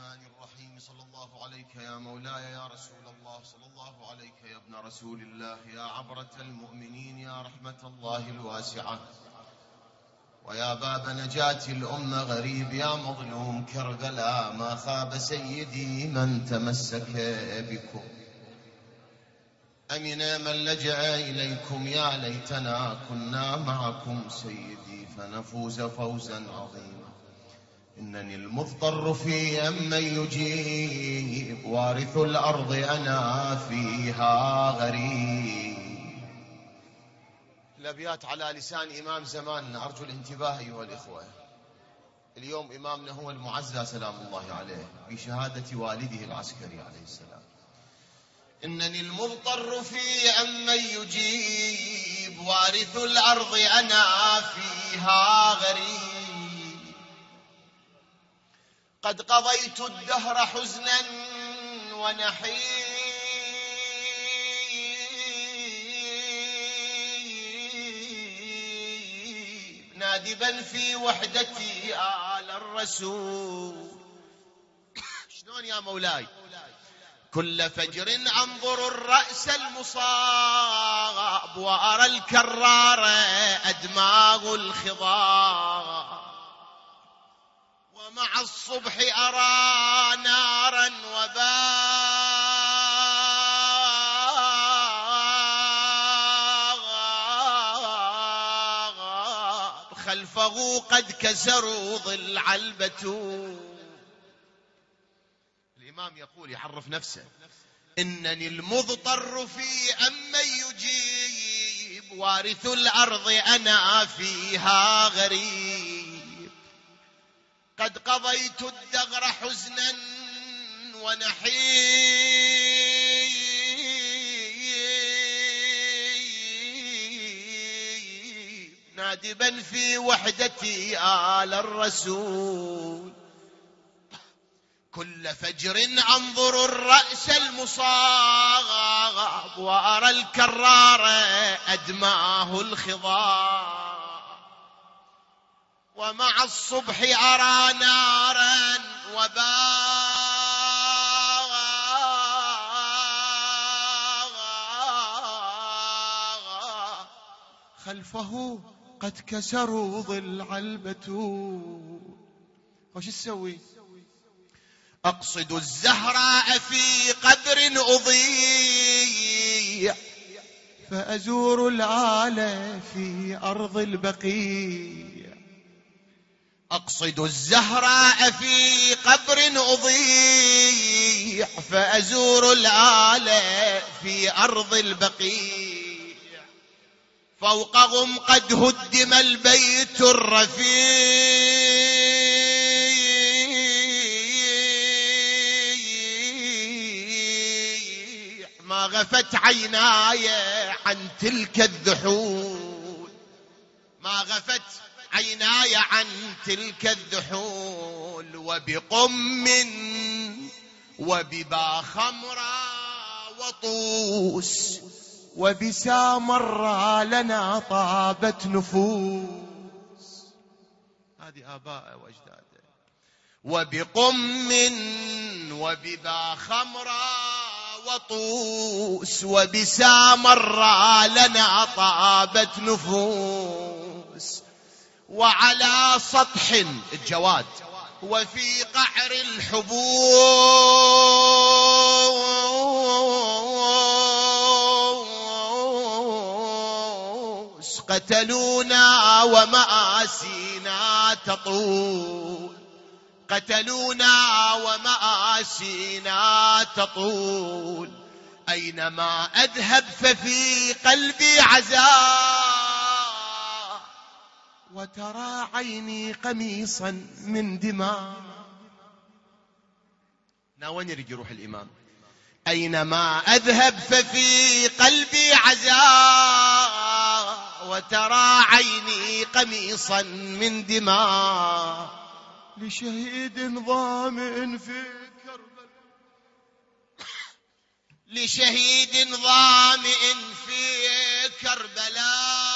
الرحمن الرحيم. صلى الله عليك يا مولاي يا رسول الله، صلى الله عليك يا ابن رسول الله، يا عبرة المؤمنين، يا رحمة الله الواسعة، ويا باب نجاة الأمة غريب، يا مظلوم كربلاء. ما خاب سيدي من تمسك بكم، أمن من لجأ إليكم. يا ليتنا كنا معكم سيدي فنفوز فوزا عظيما. إنني المضطر في من يجيب، وارث الأرض أنا فيها غريب. الأبيات على لسان إمام زماننا، أرجو الانتباه أيها الإخوة. اليوم إمامنا هو المعزى سلام الله عليه بشهادة والده العسكري عليه السلام. إنني المضطر في من يجيب، وارث الأرض أنا فيها غريب. قد قضيت الدهر حزنا ونحيب، نادبا في وحدتي آل الرسول. شلون يا مولاي؟ كل فجر أنظر الرأس المصاب، وأرى الكرار أدماغ الخضاب، ومع الصبح أرى نارا وباب، خلفه قد كسروا ضلع البتول. الإمام يقول يعرف نفسه: إنني المضطر في من يجيب، وارث الأرض أنا فيها غريب. قد قضيت الدهر حزنا ونحيب، نادبا في وحدتي آل الرسول. كل فجر أنظر الرأس المصاب، وأرى الكرار أدماه الخضاب، ومع الصبح أرى نارا وباب، خلفه قد كسروا ضلع البتول. وش تسوي؟ أقصد الزهراء في قبر أضيع، فأزور العالى في أرض البقيع. أقصد الزهراء في قبر أضيع، فأزور العالى في أرض البقيع. فوقهم قد هدم البيت الرفيع، ما غفت عيناي عن تلك الذحول، ما غفت عيناي عن تلك الذحول. وبقم وببا خمرا وطوس، وبسامرا لنا طابت نفوس. هذه آباء وأجداد. وبقم وببا خمرا وطوس، وبسامرا لنا طابت نفوس. وعلى سطح الجواد وفي قعر الحبوس، قتلونا ومآسينا تطول، قتلونا ومآسينا تطول. أينما أذهب ففي قلبي عزاء، وترى عيني قميصا من دماء. وين يريد يروح الإمام؟ أينما أذهب ففي قلبي عزاء، وترى عيني قميصا من دماء. لشهيد ظامئ في كربلاء، لشهيد ظامئ في كربلاء،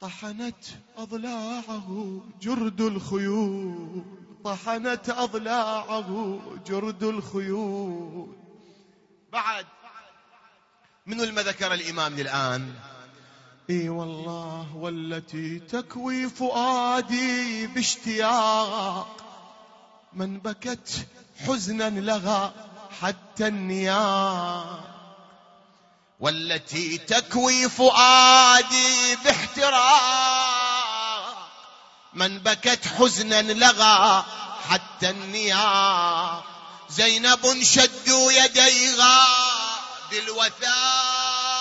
طحنت أضلاعه جرد الخيول، طحنت أضلاعه جرد الخيول. بعد منو الما ذكر الإمام الآن؟ اي والله والتي تكوي فؤادي باشتياق، من بكت حزنا لها حتى النياق. والتي تكوي فؤادي باحتراق، من بكت حزنا لها حتى النياق. زينب شدوا يديها بالوثاق،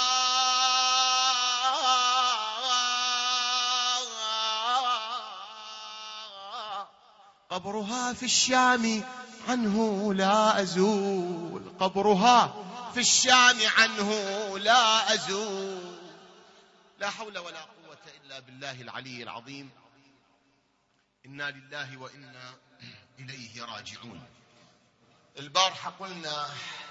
قبرها في الشام عنه لا أزول، قبرها في الشام عنه لا أزول. لا حول ولا قوة إلا بالله العلي العظيم. إنا لله وإنا إليه راجعون. البارحة قلنا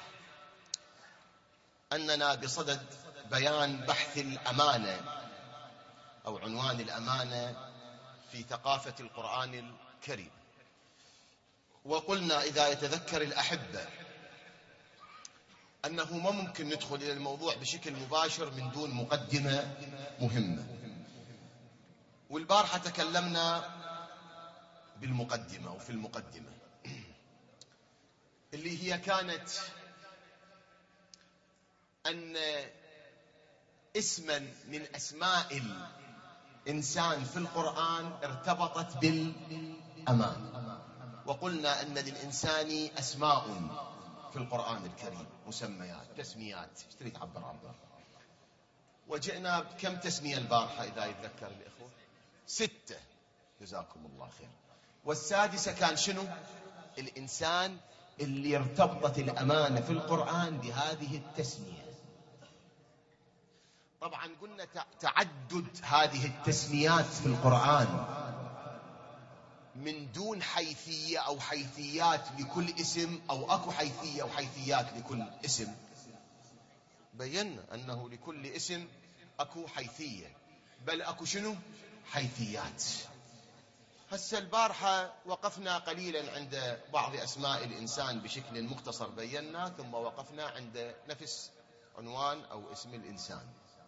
أننا بصدد بيان بحث الأمانة أو عنوان الأمانة في ثقافة القرآن الكريم، وقلنا إذا يتذكر الأحبة أنه ما ممكن ندخل إلى الموضوع بشكل مباشر من دون مقدمة مهمة. والبارحة تكلمنا بالمقدمة وفي المقدمة اللي هي كانت أن اسما من أسماء الإنسان في القرآن ارتبطت بالأمان. وقلنا أن للإنسان أسماء في القرآن الكريم، مسميات، تسميات، اشتري تعبر عنها. وجئنا بكم تسمية البارحة إذا يتذكر الإخوة؟ 6، جزاكم الله خير. والسادسة كان شنو؟ الإنسان اللي ارتبطت الأمانة في القرآن بهذه التسمية. طبعا قلنا تعدد هذه التسميات في القرآن من دون حيثية أو حيثيات لكل اسم، أو أكو حيثية أو حيثيات لكل اسم. بينا أنه لكل اسم أكو حيثية، بل أكو شنو؟ حيثيات. هسه البارحة وقفنا قليلا عند بعض أسماء الإنسان بشكل مختصر بينا، ثم وقفنا عند نفس عنوان أو اسم الإنسان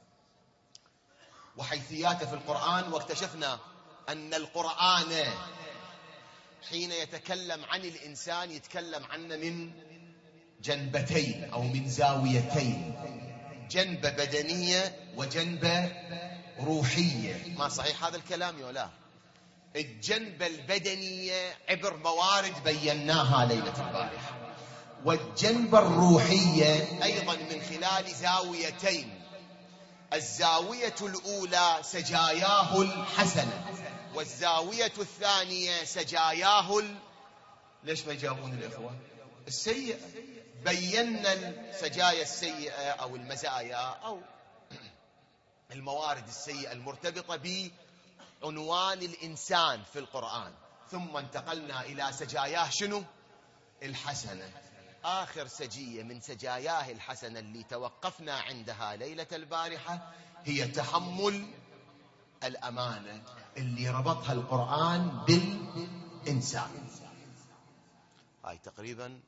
وحيثياته في القرآن. واكتشفنا أن القرآن حين يتكلم عن الإنسان يتكلم عنه من جنبتين أو من زاويتين، جنبة بدنية وجنبة روحية. ما صحيح هذا الكلام ولا؟ الجنبة البدنية عبر موارد بيناها ليلة البارحة، والجنبة الروحية أيضا من خلال زاويتين. الزاوية الأولى سجاياه الحسنة، والزاوية الثانية سجاياه ليش ما يجاوبون الإخوة؟ السيئة. بينا السجايا السيئة أو المزايا أو الموارد السيئة المرتبطة بعنوان الإنسان في القرآن، ثم انتقلنا إلى سجاياه شنو؟ الحسنة. آخر سجية من سجاياه الحسنة اللي توقفنا عندها ليلة البارحة هي تحمل الأمانة، اللي ربطها القرآن بالإنسان. هاي تقريبا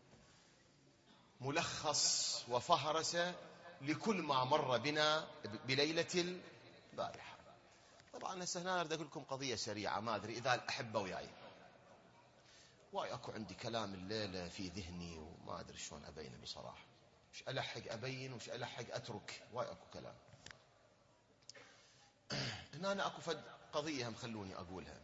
ملخص وفهرسة لكل ما مر بنا بليلة البارحة. طبعا هسه هنا أريد أقول لكم قضية سريعة، ما أدري إذا الأحبة وياي. واي أكو عندي كلام الليلة في ذهني وما أدري شلون أبينه بصراحة، وش ألحق أبين وش ألحق أترك. واي أكو كلام هنا. أنا أكو فد قضية هم خلوني أقولها،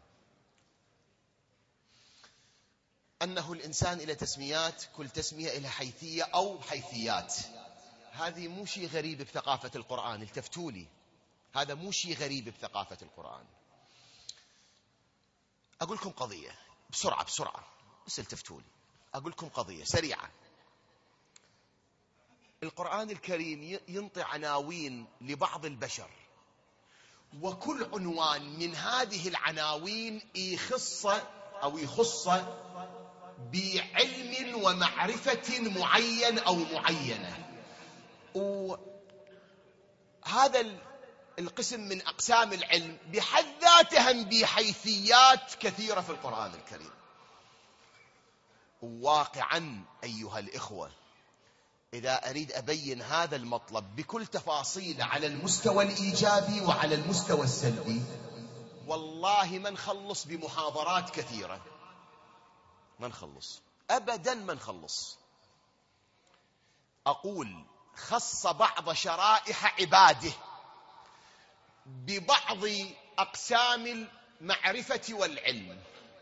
أنه الإنسان إلى تسميات، كل تسمية إلى حيثية أو حيثيات. هذه مو شيء غريب بثقافة القرآن، التفتوا لي، هذا مو شيء غريب بثقافة القرآن. أقول لكم قضية بسرعة بس التفتوا لي. أقول لكم قضية سريعة. القرآن الكريم ينطي عناوين لبعض البشر، وكل عنوان من هذه العناوين يخص بعلم ومعرفة معين أو معينة. وهذا القسم من أقسام العلم بحد ذاتها بحيثيات كثيرة في القرآن الكريم. واقعا أيها الإخوة، إذا أريد أبين هذا المطلب بكل تفاصيل على المستوى الإيجابي وعلى المستوى السلبي، والله ما نخلص بمحاضرات كثيرة، ما نخلص أبدا، ما نخلص. أقول خص بعض شرائح عباده ببعض أقسام المعرفة والعلم،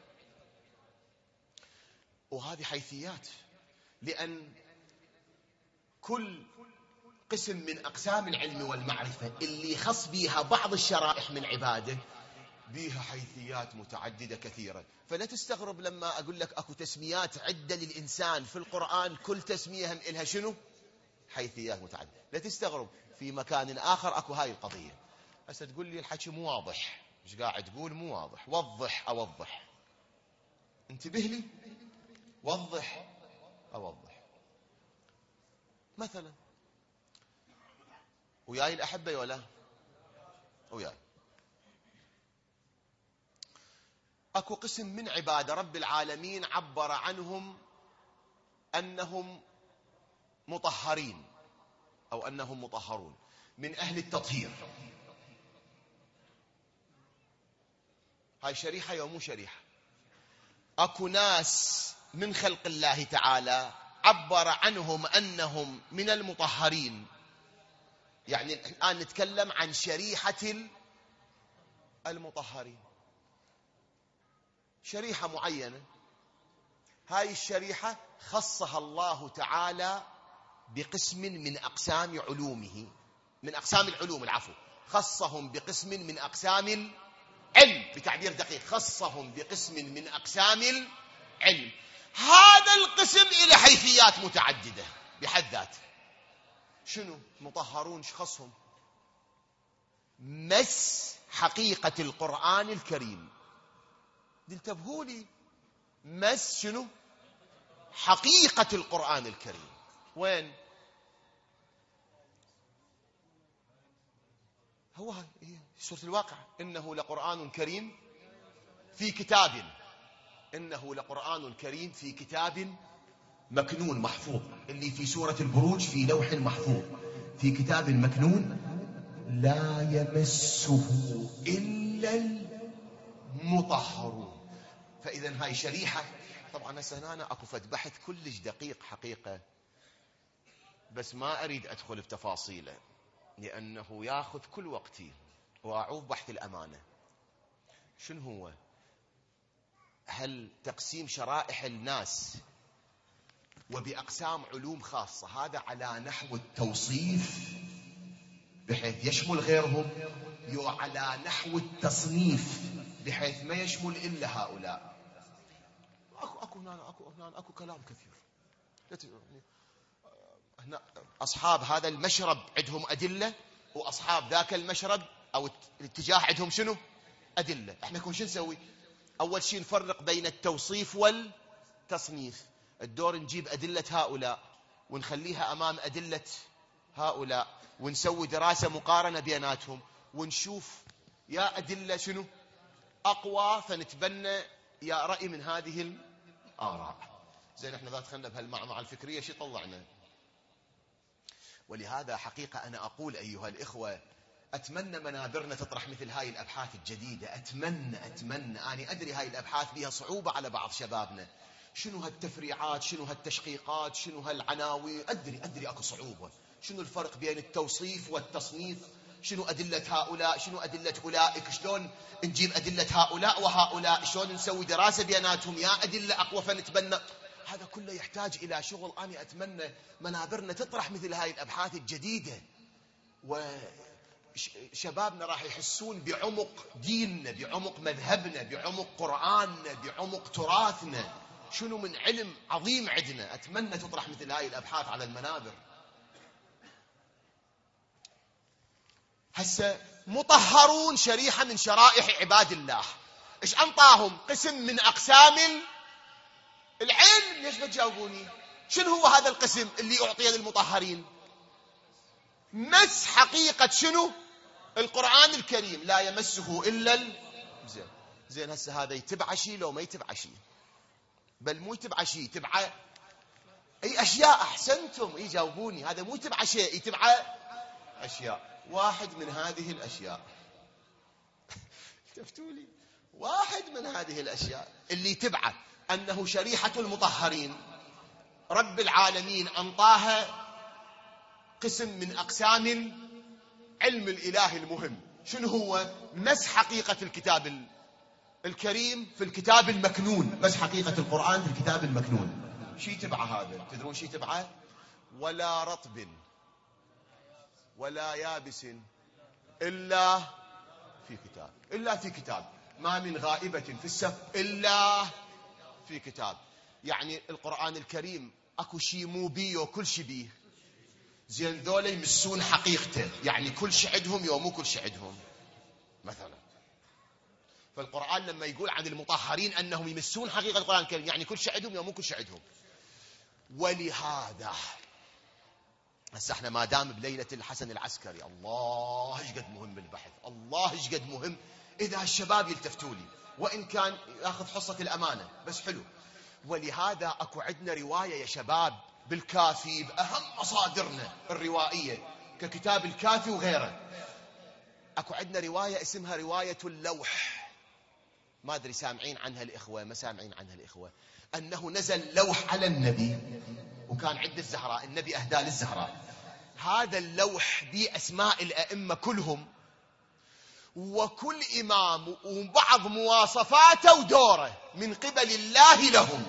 وهذه حيثيات، لأن كل قسم من أقسام العلم والمعرفة اللي خص بيها بعض الشرائح من عباده بيها حيثيات متعددة كثيرة. فلا تستغرب لما أقول لك أكو تسميات عدة للإنسان في القرآن، كل تسمية هم إلها شنو؟ حيثيات متعددة. لا تستغرب في مكان آخر أكو هاي القضية. هسه تقول لي الحكي مو واضح، مش قاعد تقول مو واضح، وضح أوضح، انتبه لي، وضح أوضح. مثلا وياي الأحبة ولا وياي، أكو قسم من عباد رب العالمين عبر عنهم أنهم مطهرين أو أنهم مطهرون، من أهل التطهير. هاي شريحة يا مو شريحة. أكو ناس من خلق الله تعالى عبر عنهم أنهم من المطهرين، يعني الآن نتكلم عن شريحة المطهرين، شريحة معينة. هاي الشريحة خصها الله تعالى بقسم من أقسام علومه، من أقسام العلوم، العفو، خصهم بقسم من أقسام العلم، بتعبير دقيق، خصهم بقسم من أقسام العلم. هذا القسم إلى حيثيات متعددة بحد ذاته. شنو مطهرون؟ شخصهم مس حقيقة القرآن الكريم. انتبهوا لي، مس شنو؟ حقيقة القرآن الكريم. وين؟ هو سورة الواقع، إنه لقرآن كريم في كتاب، إنه لقرآن كريم في كتاب مكنون محفوظ، اللي في سورة البروج في لوح محفوظ في كتاب مكنون لا يمسه إلا المطهرون. فإذا هاي شريحة. طبعا هسه أنا أكو فد بحث كلش دقيق حقيقة، بس ما أريد أدخل في تفاصيله لأنه يأخذ كل وقتي وأعوف بحث الأمانة. شنو هو؟ هل تقسيم شرائح الناس وبأقسام علوم خاصة هذا على نحو التوصيف بحيث يشمل غيرهم، يو على نحو التصنيف بحيث ما يشمل إلا هؤلاء؟ أكو كلام كثير. هنا أصحاب هذا المشرب عندهم أدلة، وأصحاب ذاك المشرب أو الاتجاه عندهم شنو؟ أدلة. إحنا كون شو نسوي؟ أول شيء نفرق بين التوصيف والتصنيف. الدور نجيب أدلة هؤلاء ونخليها أمام أدلة هؤلاء، ونسوي دراسة مقارنة بيناتهم، ونشوف يا أدلة شنو أقوى، فنتبنى يا رأي من هذه الآراء. زين، احنا ذات خلنا بهالمعمعة الفكرية شي طلعنا. ولهذا حقيقة أنا أقول أيها الإخوة، أتمنى منابرنا تطرح مثل هاي الأبحاث الجديدة. أتمنى أنا أدري هاي الأبحاث بها صعوبة على بعض شبابنا. شنو هالتفريعات، شنو هالتشقيقات، شنو هالعناوين، أدري أكو صعوبة. شنو الفرق بين التوصيف والتصنيف؟ شنو أدلة هؤلاء، شنو أدلة أولئك؟ شلون نجيب أدلة هؤلاء وهؤلاء؟ شلون نسوي دراسة بيناتهم يا أدلة أقوى فنتبنى؟ هذا كله يحتاج إلى شغل. أنا أتمنى منابرنا تطرح مثل هاي الأبحاث الجديدة، وشبابنا راح يحسون بعمق ديننا، بعمق مذهبنا، بعمق قرآننا، بعمق تراثنا، شنو من علم عظيم عندنا. أتمنى تطرح مثل هاي الأبحاث على المنابر. هسه مطهرون شريحة من شرائح عباد الله، إيش أنطاهم؟ قسم من أقسام العلم. ليش ما تجاوبوني؟ شنو هو هذا القسم اللي أعطي للمطهرين؟ مس حقيقة شنو؟ القرآن الكريم لا يمسه إلا زين هسه هذا يتبع شيء لو ما يتبع شيء؟ بل مو يتبع شيء، يتبع أي أشياء. أحسنتم، يجاوبوني. هذا مو يتبع شيء، يتبع أشياء. واحد من هذه الأشياء التفتوا لي، واحد من هذه الأشياء اللي تبعه أنه شريحة المطهرين رب العالمين أنطاها قسم من أقسام علم الإله المهم. شنو هو؟ مس حقيقة الكتاب الكريم في الكتاب المكنون، مس حقيقة القرآن في الكتاب المكنون. شي تبع هذا؟ تدرون شي تبعه؟ ولا رطب ولا يابس إلا في كتاب. إلا في كتاب، ما من غائبة في السفر إلا في كتاب. يعني القرآن الكريم اكو شي مو بيه وكل شي بيه. زين ذولا يمسون حقيقته، يعني كل شي عندهم يوم مو كل شي عندهم مثلا. فالقرآن لما يقول عن المطهرين أنهم يمسون حقيقة القرآن الكريم، يعني كل شي عندهم يوم مو كل شي عندهم. ولهذا هسه احنا ما دام بليلة الحسن العسكري، الله ايش قد مهم البحث، الله ايش قد مهم إذا الشباب يلتفتوا لي، وإن كان ياخذ حصة الأمانة بس حلو. ولهذا اكو عندنا رواية يا شباب بالكافي، بأهم مصادرنا الروائية ككتاب الكافي وغيره. اكو عندنا رواية اسمها رواية اللوح، ما أدري سامعين عنها الإخوة ما سامعين عنها الإخوة. أنه نزل لوح على النبي وكان عند الزهراء، النبي أهدى للزهراء. هذا اللوح بأسماء الأئمة كلهم وكل إمام وبعض مواصفاته ودوره من قبل الله لهم.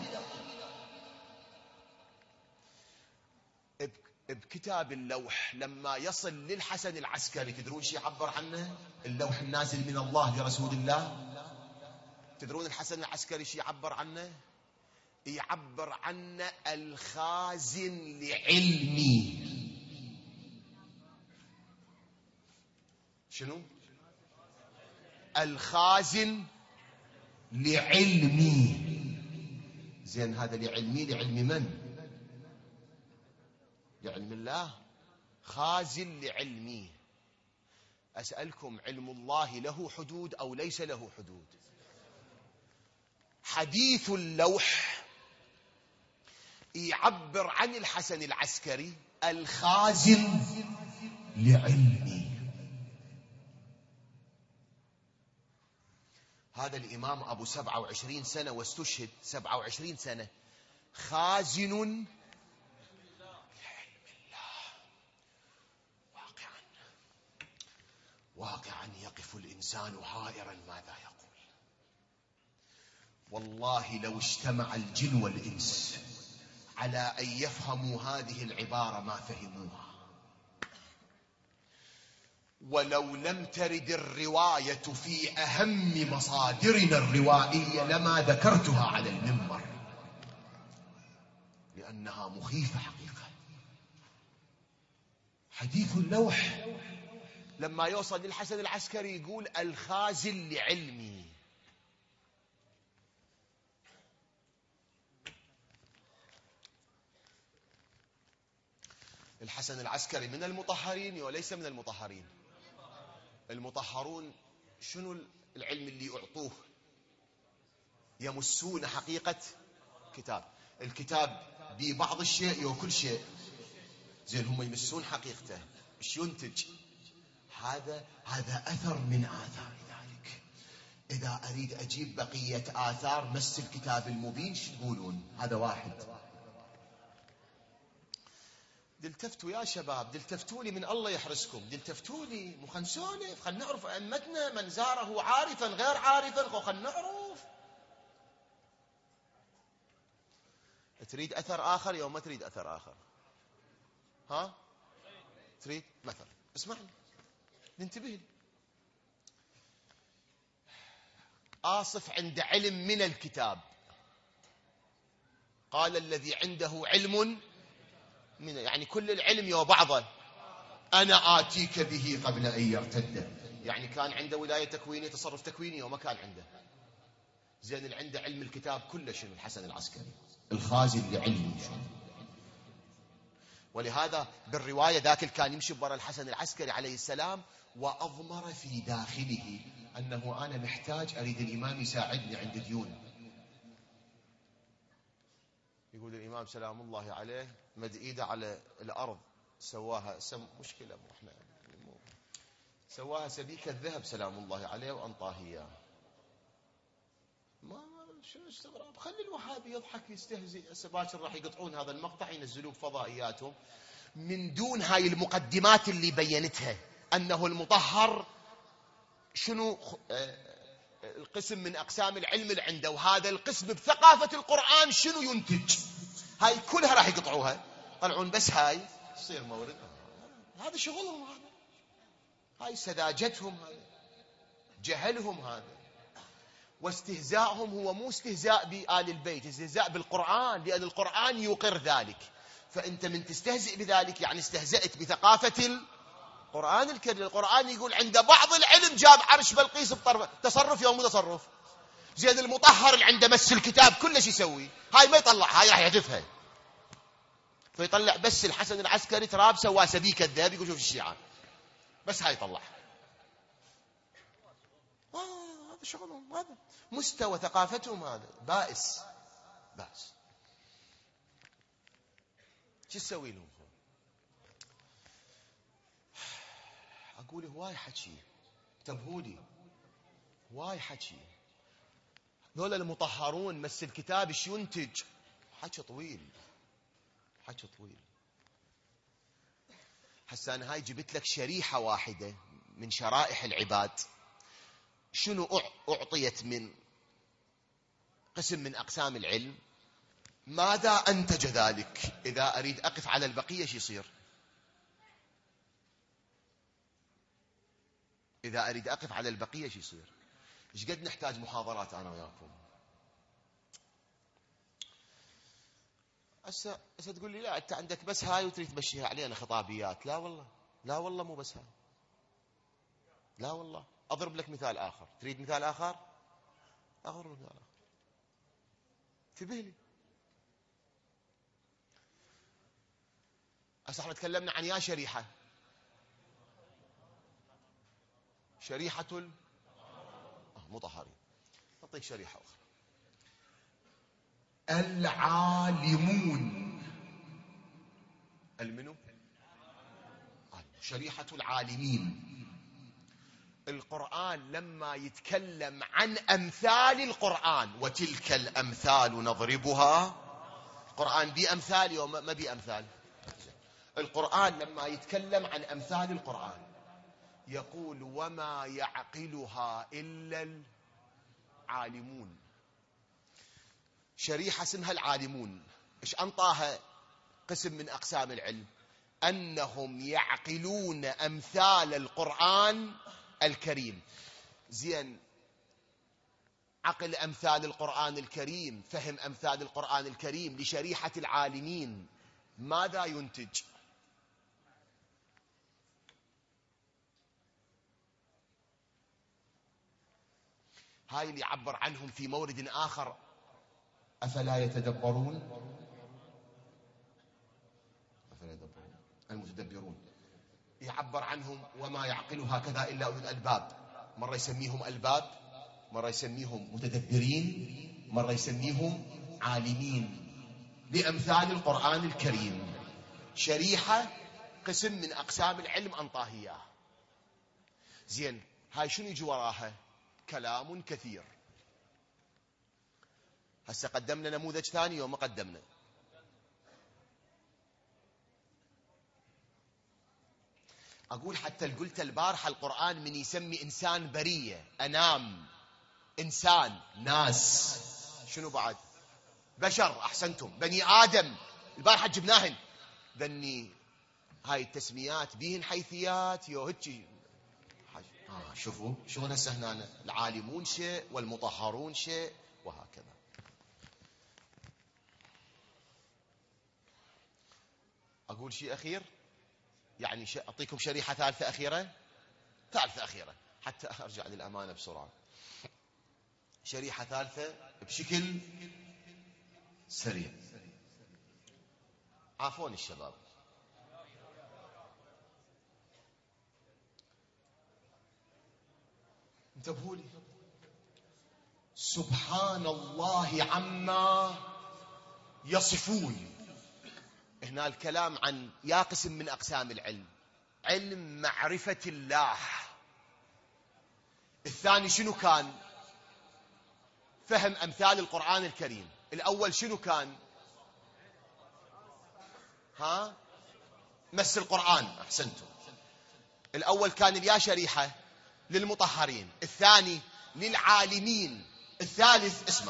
بكتاب اللوح لما يصل للحسن العسكري، تدرون شي يعبر عنه؟ اللوح النازل من الله لرسول الله. تدرون الحسن العسكري شي يعبر عنه؟ يعبر عنه الخازن لعلمي. شنو؟ الخازن لعلمي. زين هذا لعلمي، لعلم من؟ لعلم الله. خازن لعلمي. أسألكم، علم الله له حدود أو ليس له حدود؟ حديث اللوح يعبر عن الحسن العسكري الخازن لعلمي. هذا الإمام أبو 27 سنة واستشهد 27 سنة، خازن لعلم الله. واقعا يقف الإنسان حائرا ماذا يقول. والله لو اجتمع الجن والإنس على أن يفهموا هذه العبارة ما فهموها. ولو لم ترد الرواية في أهم مصادرنا الروائية لما ذكرتها على المنبر، لأنها مخيفة حقيقة. حديث اللوح لما يوصل للحسن العسكري يقول الخازن لعلمي. الحسن العسكري من المطهرين وليس من المطهرين؟ المطهرون شنو العلم اللي أعطوه؟ يمسون حقيقة كتاب. الكتاب ببعض الشيء وكل شيء. زين هم يمسون حقيقته، ايش ينتج؟ هذا أثر من آثار ذلك. إذا أريد أجيب بقية آثار مس الكتاب المبين شو تقولون؟ هذا واحد. دلتفتوا يا شباب، دلتفتوا لي من الله يحرسكم، دلتفتوا لي، مو خلنا نسولف، خلنا نعرف أئمتنا من زاره عارفا غير عارفا، خلنا نعرف. تريد أثر آخر يوم ما تريد أثر آخر؟ ها؟ تريد مثلا اسمعني ننتبه لي. آصف عند علم من الكتاب قال الذي عنده علم من، يعني كل العلم وبعضه، أنا آتيك به قبل أن يرتد. يعني كان عنده ولاية تكوينية، تصرف تكويني، وما كان عنده. زين اللي عنده علم الكتاب كله شنو؟ الحسن العسكري الخازن لعلمه. ولهذا بالرواية ذاك كان يمشي برا الحسن العسكري عليه السلام وأضمر في داخله أنه أنا محتاج أريد الإمام يساعدني عند ديون. يقول الإمام سلام الله عليه مد إيده على الأرض سواها مشكلة مو إحنا سواها سبيكة الذهب سلام الله عليه وأنطاه إياه. ما شنو استغراب؟ خلي الوهابي يضحك يستهزئ. هسه باكر راح يقطعون هذا المقطع ينزلوه بفضائياتهم من دون هاي المقدمات اللي بينتها أنه المطهر شنو القسم من أقسام العلم اللي عنده، وهذا القسم بثقافة القرآن شنو ينتج. هاي كلها راح يقطعوها طلعون بس هاي تصير مورد. هذا شغلهم، هاي سذاجتهم، هاي جهلهم، هذا واستهزائهم هو مو استهزاء بآل البيت، استهزاء بالقرآن، لأن القرآن يقر ذلك. فأنت من تستهزئ بذلك يعني استهزأت بثقافة القرآن الكريم. القرآن يقول عند بعض العلم جاب عرش بلقيس بطرف تصرف يوم تصرف. زين المطهر اللي عنده مس الكتاب كل شيء يسوي، هاي ما يطلع، هاي راح يحذفها. فيطلع بس الحسن العسكري تراب سواه سبيكة الذهب، يقول شوف الشيعة بس هاي يطلع. هذا شغلهم، هذا مستوى ثقافتهم، هذا بائس. شو تسوي لهم؟ أقول هواي حكي، انتبهولي، هواي حكي. ذولا المطهرون مس الكتاب ايش ينتج؟ حكي طويل. هسه أنا هاي جبت لك شريحة واحدة من شرائح العباد شنو أعطيت من قسم من أقسام العلم، ماذا أنتج ذلك. إذا أريد أقف على البقية شو يصير؟ إيش قد نحتاج محاضرات أنا وياكم. هسه تقول لي لا أنت عندك بس هاي وتريد تمشيها علينا خطابيات. لا والله مو بس هاي. لا والله أضرب لك مثال آخر. تريد مثال آخر؟ أضرب مثال آخر. انتبه لي. هسه احنا تكلمنا عن يا شريحة المطهرين. نعطيك شريحة أخرى، العالمون. المنو؟ شريحة العالمين. القرآن لما يتكلم عن أمثال القرآن، وتلك الأمثال نضربها، القرآن بأمثال يوم ما بأمثال. القرآن لما يتكلم عن أمثال القرآن يقول وما يعقلها إلا العالمون. شريحة اسمها العالمون. إيش أنطاها قسم من أقسام العلم؟ أنهم يعقلون أمثال القرآن الكريم. زين، عقل أمثال القرآن الكريم، فهم أمثال القرآن الكريم لشريحة العالمين ماذا ينتج؟ هاي اللي يعبر عنهم في مورد آخر أفلا يتدبرون المتدبرون. يعبر عنهم وما يعقل هكذا إلا أولو الألباب. مرة يسميهم ألباب، مرة يسميهم متدبرين، مرة يسميهم عالمين لأمثال القرآن الكريم. شريحة قسم من أقسام العلم أنطاهية. زين، هاي شنو يجي وراها؟ كلام كثير. هسه قدمنا نموذج ثاني وما قدمنا. أقول حتى قلت البارحة القرآن من يسمي إنسان برية، أنام، إنسان، ناس، شنو بعد؟ بشر. أحسنتم، بني آدم. البارحة جبناهن ذني. هاي التسميات بيهن حيثيات هيك. شوفوا شلون هسه هنا العالمون شيء والمطهرون شيء وهكذا. أقول شيء أخير، يعني أعطيكم شريحة ثالثة أخيرة حتى أرجع للأمانة بسرعة. شريحة ثالثة بشكل سريع. عافوني الشباب، انتبهوا لي. سبحان الله عما يصفون. هنا الكلام عن يا قسم من أقسام العلم: علم معرفة الله. الثاني شنو كان؟ فهم أمثال القرآن الكريم. الأول شنو كان؟ مس القرآن. أحسنتم. الأول كان يا شريحة للمطهرين، الثاني للعالمين، الثالث اسمع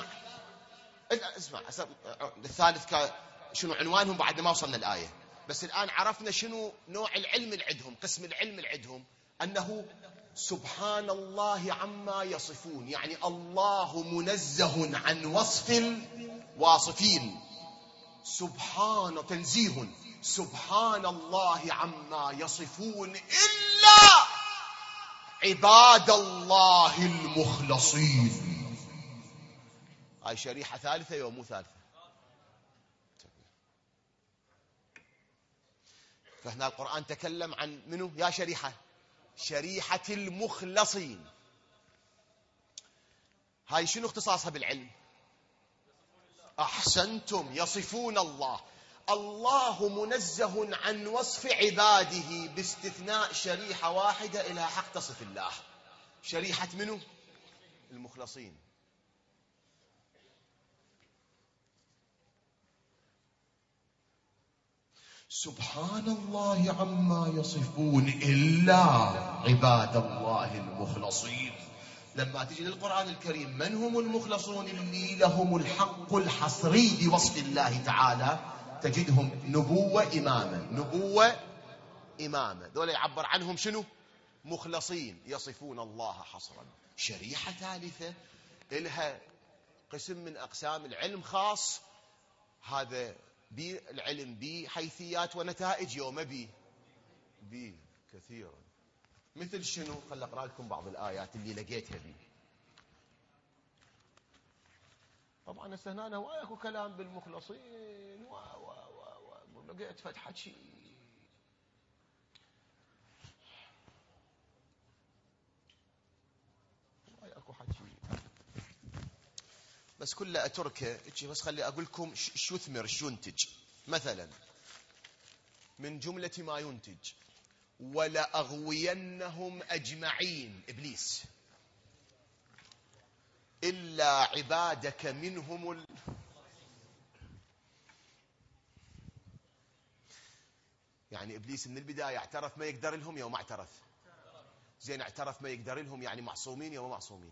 الثالث شنو عنوانهم بعد ما وصلنا الآية. بس الآن عرفنا شنو نوع العلم اللي عندهم، قسم العلم اللي عندهم، أنه سبحان الله عما يصفون، يعني الله منزه عن وصف الواصفين. سبحان تنزيه، سبحان الله عما يصفون إلا عباد الله المخلصين. هاي شريحة ثالثة يوم مو ثالثة. فهنا القرآن تكلم عن منه يا شريحة المخلصين. هاي شنو اختصاصها بالعلم؟ أحسنتم، يصفون الله. الله منزه عن وصف عباده باستثناء شريحة واحدة إلها حق تصف الله. شريحة منه؟ المخلصين. سبحان الله عما يصفون إلا عباد الله المخلصين. لما تجي للقرآن الكريم من هم المخلصون اللي لهم الحق الحصري بوصف الله تعالى؟ تجدهم نبوة إماما. ذولا يعبر عنهم شنو؟ مخلصين يصفون الله حصرا. شريحة ثالثة إلها قسم من أقسام العلم خاص، هذا بالعلم بحيثيات ونتائج يوم بي كثيرا. مثل شنو؟ خل أقرأ لكم بعض الآيات اللي لقيتها بي. طبعا هسه هنا هواي اكو كلام بالمخلصين لقيت فتحة شيء. هواي اكو حكي بس كله اتركه. بس خلي اقول لكم شو يثمر، شو ينتج. مثلا من جملة ما ينتج: ولأغوينهم أجمعين، إبليس، إلا عبادك منهم يعني إبليس من البداية اعترف ما يقدر لهم يوم اعترف. زين اعترف ما يقدر لهم يعني معصومين يوم معصومين.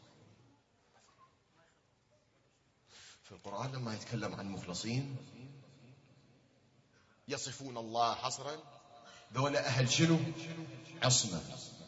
في القرآن لما يتكلم عن مخلصين يصفون الله حصرا، ذولا أهل شنو؟ عصمة.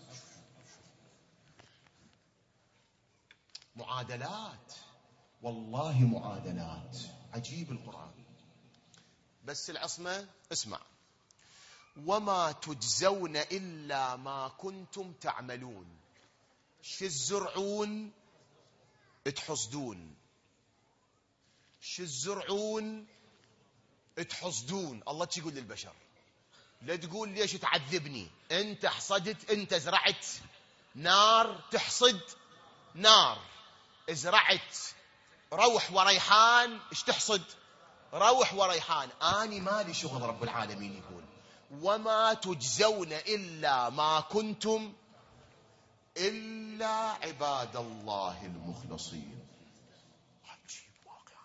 معادلات، والله معادلات عجيب القرآن. بس العصمة اسمع: وما تجزون إلا ما كنتم تعملون. شو الزرعون تحصدون، شو الزرعون تحصدون. الله يقول للبشر لا تقول ليش تعذبني، انت حصدت، انت زرعت نار تحصد نار، زرعت روح وريحان ايش تحصد؟ روح وريحان. اني مالي شغل. رب العالمين يقول وما تجزون الا ما كنتم الا عباد الله المخلصين. عجيب واقعا،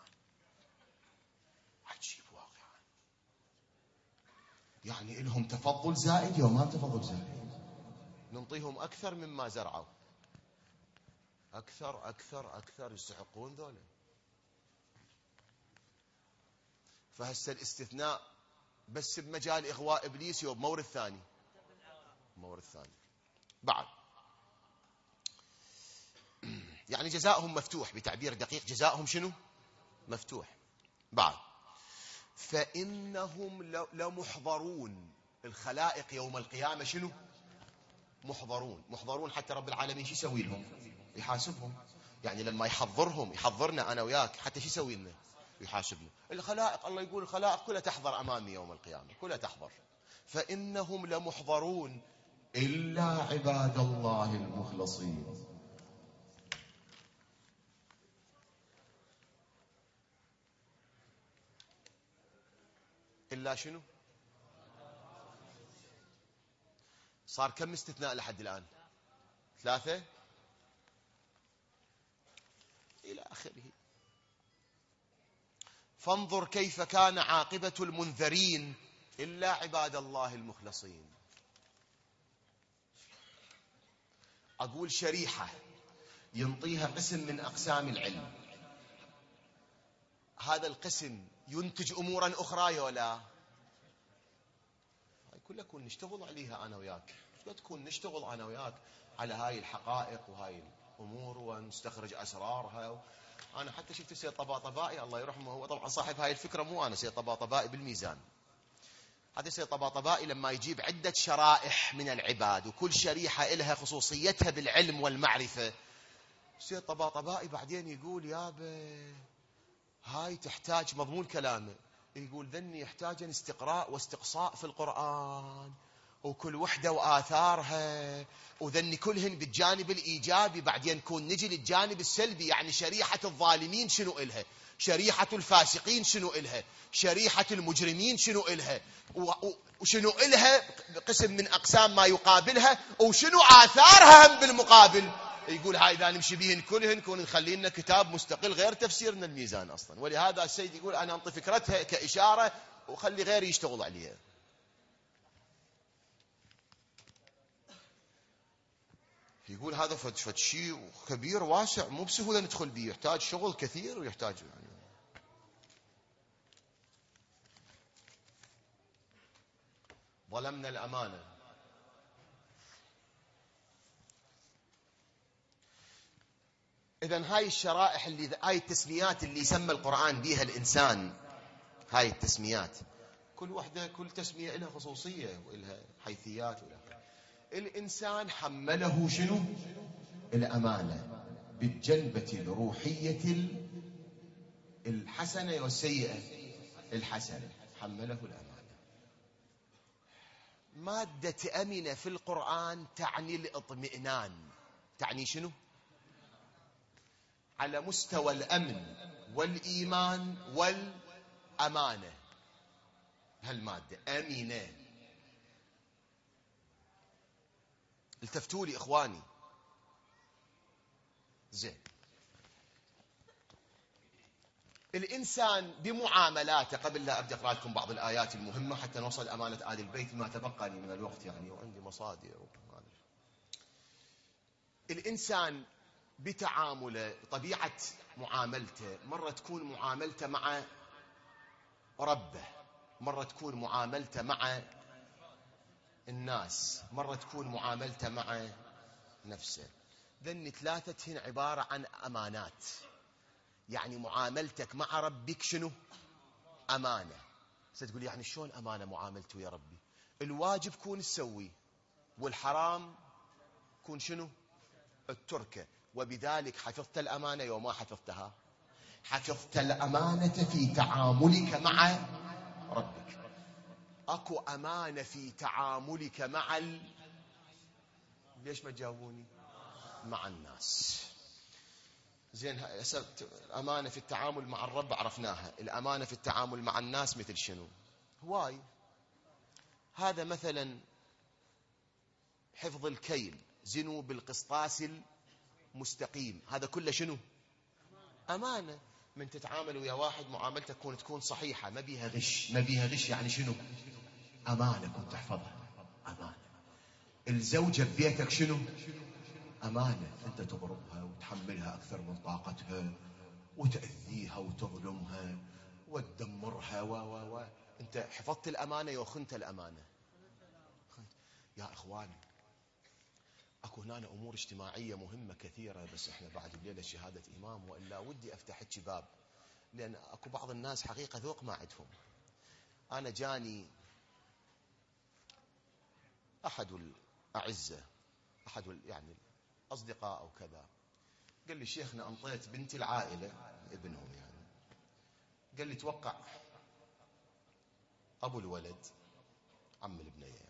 عجيب واقعا. يعني لهم تفضل زائد يوم ما تفضل زائد، ننطيهم اكثر مما زرعوا، أكثر أكثر أكثر يستحقون ذولا. فهسه الاستثناء بس بمجال إغواء إبليس يوم مورد ثاني. بعد يعني جزاؤهم مفتوح، بتعبير دقيق جزاؤهم شنو؟ مفتوح. بعد فإنهم لمحضرون. الخلائق يوم القيامة شنو؟ محضرون حتى رب العالمين شو يسوي لهم؟ يحاسبهم. يعني لما يحضرهم، يحضرنا أنا وياك، حتى شو يسوي لنا؟ يحاسبنا. الخلائق الله يقول الخلائق كلها تحضر أمامي يوم القيامة، كلها تحضر. فإنهم لمحضرون إلا عباد الله المخلصين. إلا شنو؟ صار كم استثناء لحد الآن؟ 3 إلى آخره. فانظر كيف كان عاقبة المنذرين إلا عباد الله المخلصين. أقول شريحة ينطيها قسم من أقسام العلم، هذا القسم ينتج أمورا أخرى ولا؟ هاي كلها كون نشتغل عليها أنا وياك، تكون نشتغل أنا وياك على هاي الحقائق وهاي الأمور ونستخرج أسرارها. أنا حتى شفت سيد طباطبائي الله يرحمه، هو طبعا صاحب هاي الفكرة مو أنا، سيد طباطبائي بالميزان. هذا سيد طباطبائي لما يجيب عدة شرائح من العباد وكل شريحة إلها خصوصيتها بالعلم والمعرفة، سيد طباطبائي بعدين يقول يابا هاي تحتاج مضمون كلامه، يقول ذني يحتاجن استقراء واستقصاء في القرآن، وكل وحدة وآثارها، وذني كلهن بالجانب الإيجابي، بعدين نكون نجي للجانب السلبي، يعني شريحة الظالمين شنو إلها، شريحة الفاسقين شنو إلها، شريحة المجرمين شنو إلها، وشنو إلها قسم من أقسام ما يقابلها، وشنو آثارها هم بالمقابل. يقول هاي إذا نمشي بهن كلهن كون نخلي لنا كتاب مستقل غير تفسيرنا الميزان أصلا. ولهذا السيد يقول أنا أنطي فكرتها كإشارة وخلي غيري يشتغل عليها. يقول هذا فد شيء كبير واسع مو بسهولة ندخل به، يحتاج شغل كثير ويحتاج يعني. ظلمنا الأمانة. إذن هاي الشرائح هاي التسميات اللي يسمى القرآن بها الإنسان، هاي التسميات كل وحدة كل تسمية لها خصوصية وإلها حيثيات الإنسان حمله شنو؟ الأمانة بالجنبة الروحية الحسنة والسيئة الحسنة، حمله الأمانة. مادة أمنة في القرآن تعني الاطمئنان، تعني شنو؟ على مستوى الأمن والإيمان والأمانة، هالمادة أمنة. التفتوا لي إخواني زين. الإنسان بمعاملاته، قبل لا أبدأ أقرأ لكم بعض الآيات المهمة حتى نوصل أمانة آل البيت ما تبقى لي من الوقت يعني، وعندي مصادر. الإنسان بتعامله طبيعة معاملته، مرة تكون معاملته مع ربه، مرة تكون معاملته مع الناس، مرة تكون معاملته مع نفسه. ذن 3 هن عبارة عن أمانات. يعني معاملتك مع ربك شنو؟ أمانة. ستقول يعني شلون أمانة معاملته يا ربي؟ الواجب كون تسوي والحرام كون شنو؟ التركة. وبذلك حفظت الأمانة يوم ما حفظتها، حفظت الأمانة في تعاملك مع ربك. أكو أمانة في تعاملك مع ليش ما تجاوبوني؟ مع الناس. زين الأمانة في التعامل مع الرب عرفناها، الأمانة في التعامل مع الناس مثل شنو؟ هواي. هذا مثلا حفظ الكيل، زنوا بالقسطاس المستقيم، هذا كله شنو؟ أمانة. من تتعامل ويا واحد معاملتك تكون صحيحة ما بيها غش، ما بيها غش يعني شنو؟ أمانة كنت تحفظها. أمانة. الزوجة ببيتك شنو؟ أمانة. أنت تضربها وتحملها أكثر من طاقتها وتأذيها وتظلمها وتدمرها أنت حفظت الأمانة وخنت الأمانة. يا إخواني أكو هنا أمور اجتماعية مهمة كثيرة، بس إحنا بعد الليلة شهادة إمام، وإلا ودي أفتح باب، لأن أكو بعض الناس حقيقة ذوق ما عندهم. أنا جاني أحد الأعزة، أحد يعني أصدقاء أو كذا، قال لي شيخنا أنطيت بنتي العائلة ابنهم يعني، قال لي توقع أبو الولد عم البنية يعني،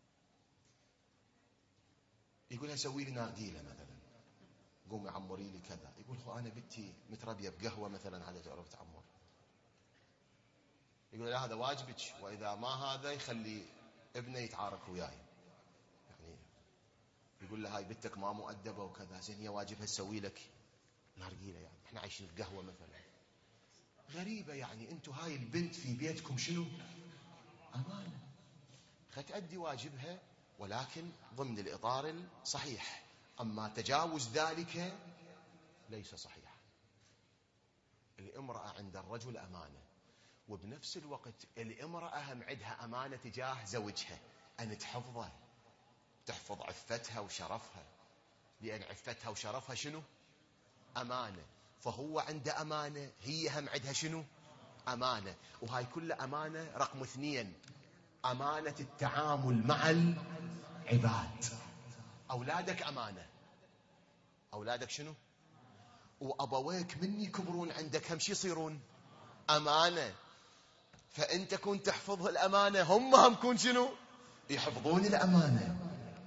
يقول لها سوي لي نارديلة مثلا، قومي عمري لي كذا. يقول أنا بنتي متربية بقهوة مثلا، هذا تعرف تعمر. يقول لا هذا واجبك، وإذا ما هذا يخلي ابنه يتعارك وياي، يعني يقول له هاي بنتك ما مؤدبة وكذا، زين هي واجبها تسوي لك نارقيلة، يعني احنا عايشين في قهوة مثلا. غريبة يعني انتم هاي البنت في بيتكم شنو؟ أمانة، فتأدي واجبها ولكن ضمن الإطار الصحيح، أما تجاوز ذلك ليس صحيح. الامرأة عند الرجل أمانة، وبنفس الوقت الامرأة هم عندها أمانة تجاه زوجها، أن تحفظه، تحفظ عفتها وشرفها، لأن عفتها وشرفها شنو؟ أمانة. فهو عنده أمانة، هي هم عندها شنو؟ أمانة. وهاي كلها أمانة. رقم 2 أمانة التعامل مع العباد. أولادك أمانة، أولادك شنو؟ وأبويك من يكبرون عندك هم شي يصيرون؟ أمانة. فأنت كن تحفظ الأمانة، هم كن شنو؟ يحفظون الأمانة.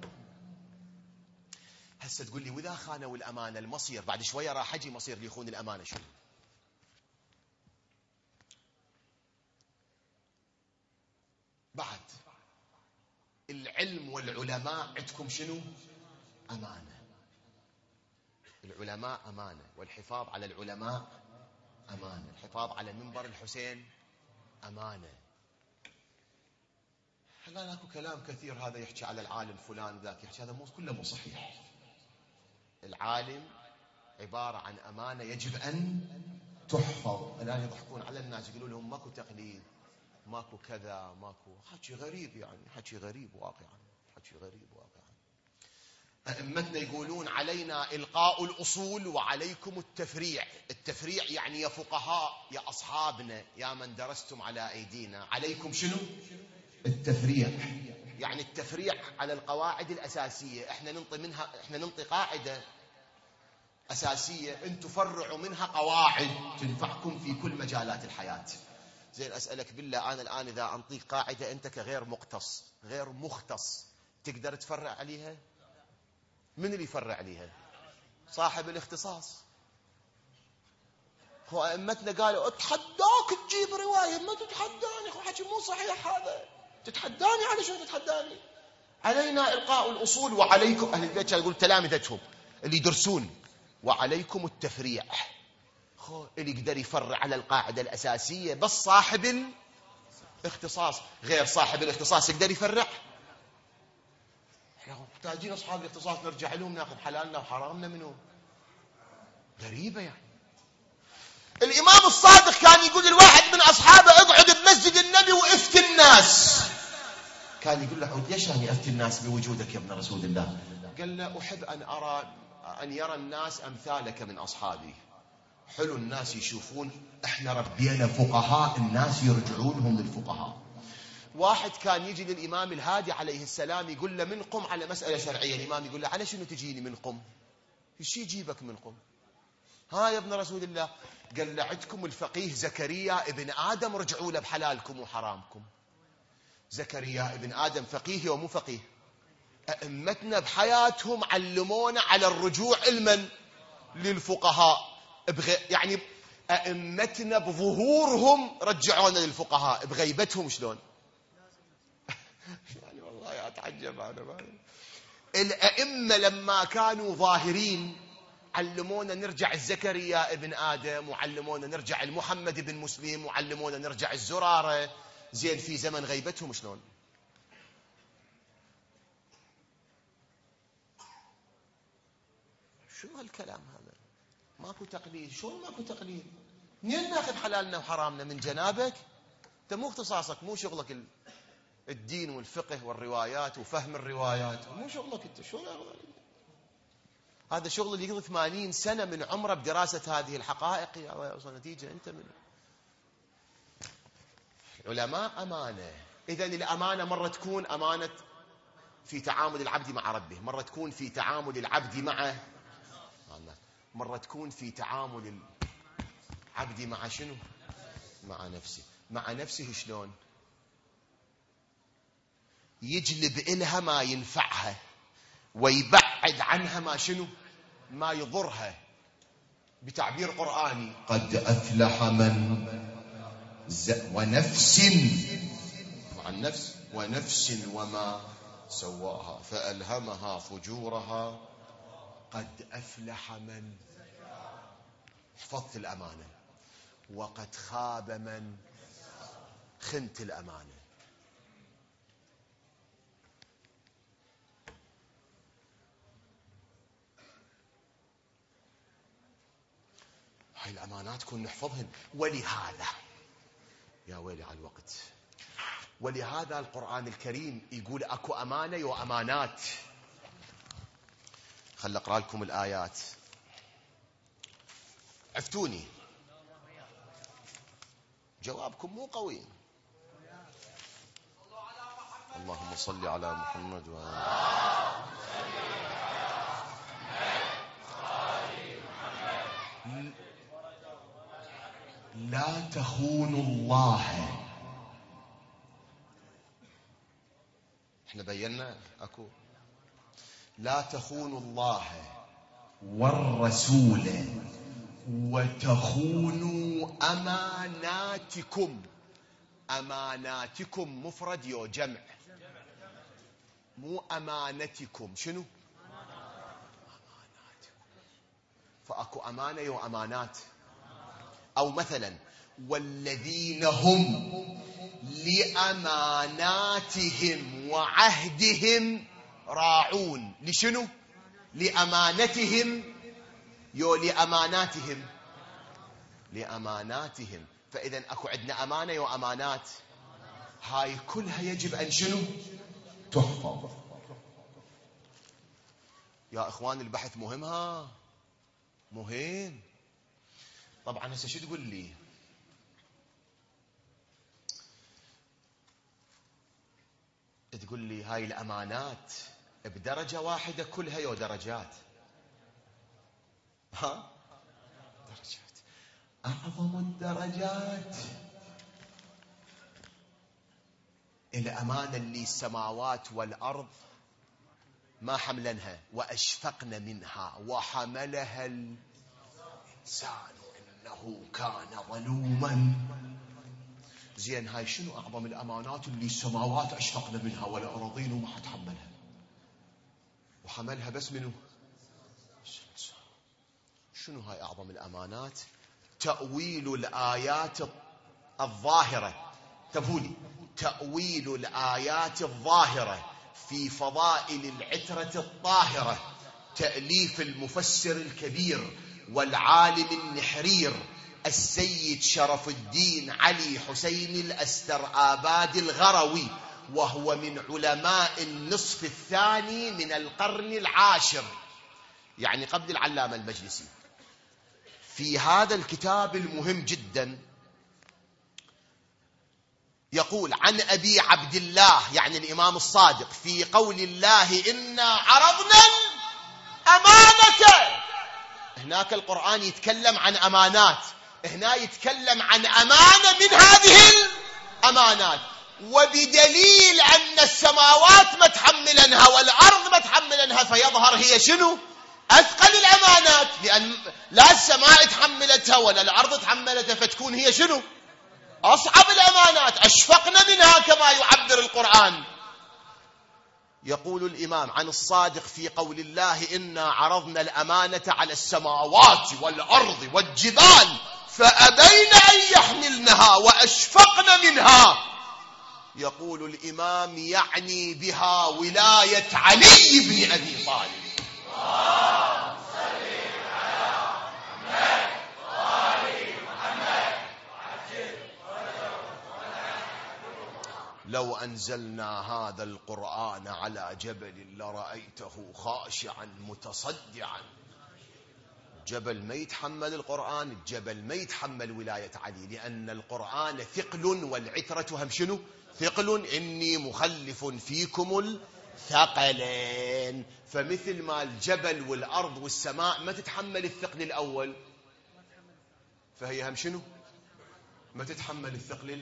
هسه تقول لي وإذا خانوا الأمانة المصير، بعد شوية راح أجي مصير اللي يخون الأمانة شنو؟ بعد العلم والعلماء عندكم شنو؟ أمانة. العلماء أمانة، والحفاظ على العلماء أمانة، الحفاظ على منبر الحسين أمانة. هلا اكو كلام كثير، هذا يحكي على العالم فلان، ذاك يحكي، هذا كله مو صحيح. العالم عبارة عن أمانة يجب أن تحفظ. الآن يضحكون على الناس، يقولوا لهم ماكو تقليد، ماكو كذا، ماكو، حكي غريب، يعني حكي غريب واقعا، حكي غريب واقعا. أئمتنا يقولون علينا إلقاء الأصول وعليكم التفريع. التفريع يعني يا فقهاء، يا أصحابنا، يا من درستم على أيدينا، عليكم شنو؟ التفريع. يعني التفريع على القواعد الأساسية. احنا ننطي قاعدة أساسية، انتم فرعوا منها قواعد تنفعكم في كل مجالات الحياة. زين أسألك بالله، أنا الآن إذا أنطيك قاعدة أنت كغير مختص، غير مختص، تقدر تفرع عليها؟ من اللي يفرع عليها؟ صاحب الاختصاص. هو أئمتنا قالوا اتحداك تجيب رواية، ما تتحداني، حكي مو صحيح هذا، تتحداني على شو تتحداني؟ علينا إلقاء الأصول وعليكم، أهل البيت يقول تلامذتهم اللي يدرسون، وعليكم التفريع. اللي يقدر يفرع على القاعدة الأساسية بس صاحب الاختصاص، غير صاحب الاختصاص يقدر يفرع؟ احنا محتاجين أصحاب الاختصاص نرجع لهم ناخذ حلالنا وحرامنا منهم. غريبة يعني. الإمام الصادق كان يقول الواحد من أصحابه اقعد بمسجد النبي وافتي الناس. كان يقول له ليش أنا أفتي الناس بوجودك يا ابن رسول الله؟ قال له أحب أن يرى الناس أمثالك من أصحابي. حلو الناس يشوفون احنا ربينا فقهاء، الناس يرجعونهم للفقهاء. واحد كان يجي للإمام الهادي عليه السلام يقول له من قم على مسألة شرعية، الإمام يقول له على شنو تجيني من قم؟ ايش يجيبك من قم؟ ها يا ابن رسول الله؟ قال له عندكم الفقيه زكريا ابن آدم، رجعوا له بحلالكم وحرامكم. زكريا ابن آدم فقيه ومو فقيه؟ أئمتنا بحياتهم علمونا على الرجوع المن للفقهاء، يعني أئمتنا بظهورهم رجعونا للفقهاء، بغيبتهم شلون؟ يعني والله أتعجب أنا. الأئمة لما كانوا ظاهرين علمونا نرجع الزكريا ابن آدم، وعلمونا نرجع المحمد بن مسلم، وعلمونا نرجع الزرارة. زين في زمن غيبتهم شلون؟ شو هالكلام هذا؟ ماكو تقليد. شلون ماكو تقليد؟ منين ناخذ حلالنا وحرامنا؟ من جنابك؟ انت مو اختصاصك، مو شغلك الدين والفقه والروايات وفهم الروايات، مو شغلك انت. شلون هذا شغل اللي يقضي 80 سنة من عمره بدراسة هذه الحقائق يوصل نتيجة. انت من العلماء أمانة. إذن الأمانة مرة تكون أمانة في تعامل العبد مع ربه، مرة تكون في تعامل العبد مع الناس، مرة تكون في تعامل العبد مع شنو؟ مع نفسه. مع نفسه شلون؟ يجلب إلها ما ينفعها ويبعد عنها ما شنو؟ ما يضرها. بتعبير قرآني قد أفلح من ونفس، مع النفس، ونفس وما سواها فألهمها فجورها قد أفلح من حفظت الأمانة، وقد خاب من خنت الأمانة. هاي الأمانات كن نحفظهن. ولهذا يا ويلي على الوقت، ولهذا القرآن الكريم يقول أكو أمانة وأمانات. خل أقرأ لكم الآيات. عفتوني، جوابكم مو قوي. اللهم صل على محمد وعلى لا تخونوا الله. احنا بينا اكو لا تخونوا الله والرسول وتخونوا اماناتكم. اماناتكم مفرد يو جمع، مو امانتكم. شنو؟ اماناتكم. فاكو امانه يو امانات. او مثلا والذين هم لأماناتهم وعهدهم راعون. لشنو؟ لأمانتهم يو لأماناتهم، لأماناتهم. فإذا أكو عندنا أمانة يو أمانات، هاي كلها يجب أن شنو؟ تحفظ. يا إخوان البحث مهم، ها مهم. طبعا هسه شو تقول لي؟ تقول لي هاي الأمانات بدرجة واحدة كلها يو درجات. ها درجات. أعظم الدرجات الأمانة اللي السماوات والأرض ما حملنها وأشفقن منها وحملها الإنسان إنه كان ظلوما. زين هاي شنو أعظم الأمانات اللي السماوات أشفقن منها والأراضين وما حتحملها، وحملها بس منه؟ شنو هاي أعظم الأمانات؟ تأويل الآيات الظاهرة. تفولي تأويل الآيات الظاهرة في فضائل العترة الطاهرة، تأليف المفسر الكبير والعالم النحرير السيد شرف الدين علي حسين الأسترآبادي الغروي، وهو من علماء النصف الثاني من القرن العاشر، يعني قبل العلامة المجلسي. في هذا الكتاب المهم جدا يقول عن أبي عبد الله، يعني الإمام الصادق، في قول الله إنا عرضنا الأمانة. هناك القرآن يتكلم عن أمانات، هنا يتكلم عن أمانة من هذه الأمانات، وبدليل أن السماوات ما تحملنها والأرض ما تحملنها، فيظهر هي شنو؟ أثقل الأمانات، لأن لا السماء تحملتها ولا الأرض تحملتها، فتكون هي شنو؟ أصعب الأمانات، أشفقنا منها كما يعبر القرآن. يقول الإمام عن الصادق في قول الله إنا عرضنا الأمانة على السماوات والأرض والجبال فأبين أن يحملنها وأشفقن منها. يقول الإمام يعني بها ولاية علي بن أبي طالب. لو أنزلنا هذا القرآن على جبل لرأيته خاشعا متصدعا. جبل ما يتحمل القرآن، الجبل ما يتحمل ولاية علي، لأن القرآن ثقل والعترة هم شنو؟ ثقل. إني مخلف فيكم الثقلين. فمثل ما الجبل والأرض والسماء ما تتحمل الثقل الأول، فهي هم شنو؟ ما تتحمل الثقل.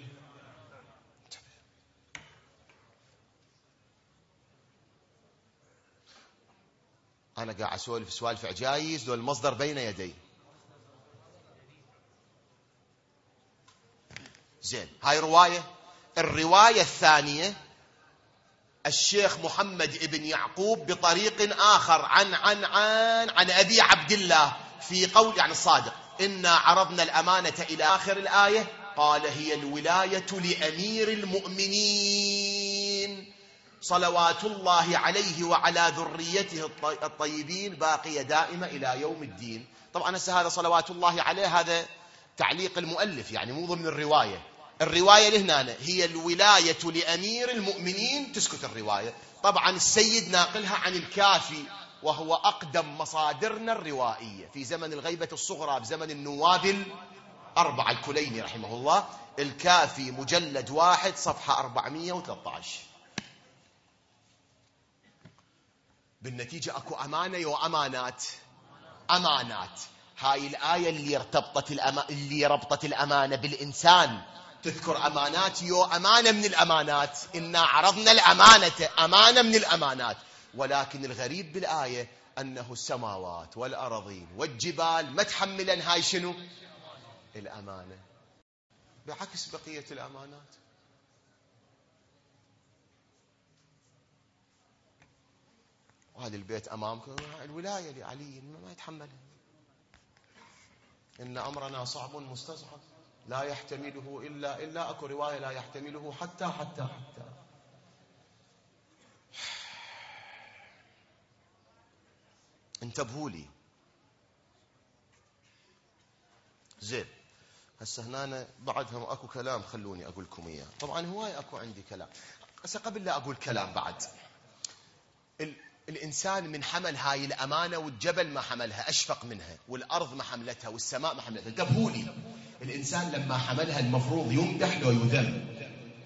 أنا قاعد أسولف سوالف عجايز والمصدر بين يدي. زين، هاي رواية. الرواية الثانية الشيخ محمد ابن يعقوب بطريق آخر عن أبي عبد الله في قول يعني الصادق: إنا عرضنا الأمانة إلى آخر الآية، قال: هي الولاية لأمير المؤمنين صلوات الله عليه وعلى ذريته الطيبين باقية دائمة إلى يوم الدين. طبعا هذا صلوات الله عليه هذا تعليق المؤلف، يعني مو ضمن الرواية. الرواية لهنا هي الولاية لأمير المؤمنين، تسكت الرواية. طبعا السيد ناقلها عن الكافي، وهو أقدم مصادرنا الروائية في زمن الغيبة الصغرى بزمن النواب الأربعة، الكليني رحمه الله، الكافي مجلد 1 صفحة 413. بالنتيجة أكو أمانة وأمانات. أمانات، هاي الآية اللي ربطت الأمانة بالإنسان تذكر أمانات، أمانة من الأمانات. إنا عرضنا الأمانة، أمانة من الأمانات. ولكن الغريب بالآية أنه السماوات والأراضين والجبال ما تحملن هاي شنو؟ الأمانة، بعكس بقية الأمانات. وهذا البيت أمامكم الولاية لعلي ما يتحملها. إن أمرنا صعب مستصعب لا يحتمله إلا أكو رواية لا يحتمله حتى. انتبهوا لي. زين، هسه هنا بعدهم أكو كلام خلوني أقول لكم إياه. طبعا هواي أكو عندي كلام، بس قبل لا أقول كلام بعد، الإنسان من حمل هاي الأمانة، والجبل ما حملها أشفق منها، والأرض ما حملتها، والسماء ما حملتها. انتبهوا لي، الإنسان لما حملها المفروض يمدح لو يذم؟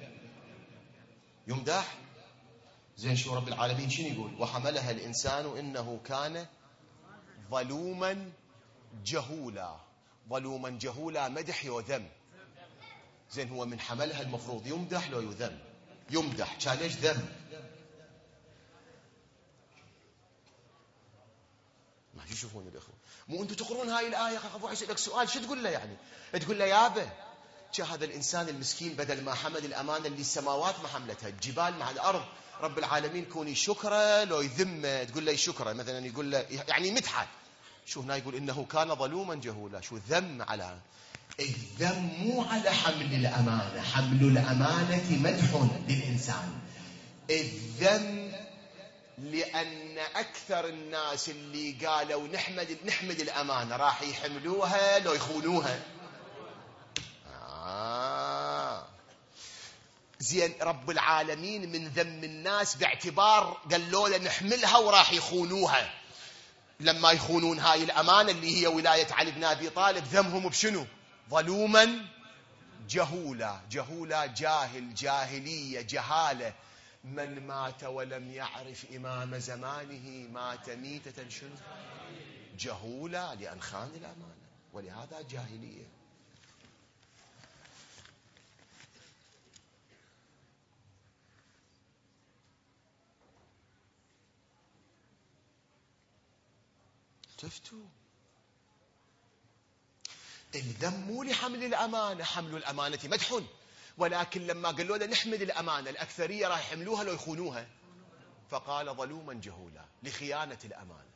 يمدح. زين، شو رب العالمين شنو يقول؟ وحملها الإنسان إنه كان ظلوما جهولا. ظلوما جهولا مدح يذم. زين، هو من حملها المفروض يمدح لو يذم؟ يمدح. كان ليش ذم؟ ما يشوفون الأخوة. مو أنتم تقرون هاي الآية أبو عيسى لك سؤال، شو تقول له؟ يعني تقول له يابا هذا الإنسان المسكين بدل ما حمل الأمانة اللي السماوات ما حملتها، الجبال مع الأرض، رب العالمين كوني شكره لو يذمه. تقول له شكره مثلا، يقول له يعني مدحه. شو هنا يقول إنه كان ظلوما جهولا. شو الذم؟ على الذم مو على حمل الأمانة. حمل الأمانة مدح للإنسان. الذم لأن أكثر الناس اللي قالوا نحمد الأمانة راح يحملوها لو يخونوها. زين، رب العالمين من ذم الناس باعتبار قالوا له نحملها وراح يخونوها. لما يخونون هاي الأمانة اللي هي ولاية علي بن أبي طالب، ذمهم بشنو؟ ظلوما جهولا. جهولا جاهل، جاهلية، جهالة. من مات ولم يعرف إمام زمانه مات ميتة شنو؟ جهولا، لأن خان الأمانة، ولهذا جاهلية. تفتوا. الذم مو لحمل الأمانة. حمل الأمانة مدح، ولكن لما قالوا له نحمل الأمانة الأكثرية راح يحملوها لو يخونوها، فقال ظلوما جهولا لخيانة الأمانة.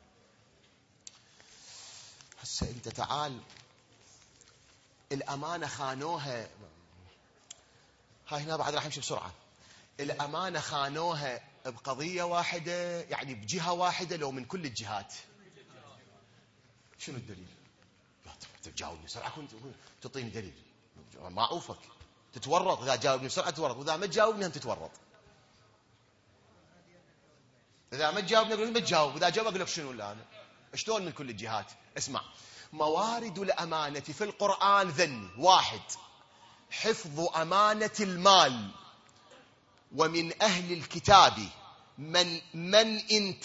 هسه أنت تعال، الأمانة خانوها. هاي هنا بعد راح نمشي بسرعة. الأمانة خانوها بقضية واحدة، يعني بجهة واحدة لو من كل الجهات. شنو الدليل؟ تجاوبني بسرعة، كنت تعطيني دليل. ما أعوفك، تتورط. إذا جاوبني بسرعة تتورط، وإذا ما تجاوبني هم تتورط. إذا ما تجاوبني أقول ما تجاوب، وإذا جاوب أقول لك شنو الآن. شلون من كل الجهات؟ اسمع، موارد الأمانة في القرآن ذني: 1، حفظ أمانة المال. ومن أهل الكتاب من إن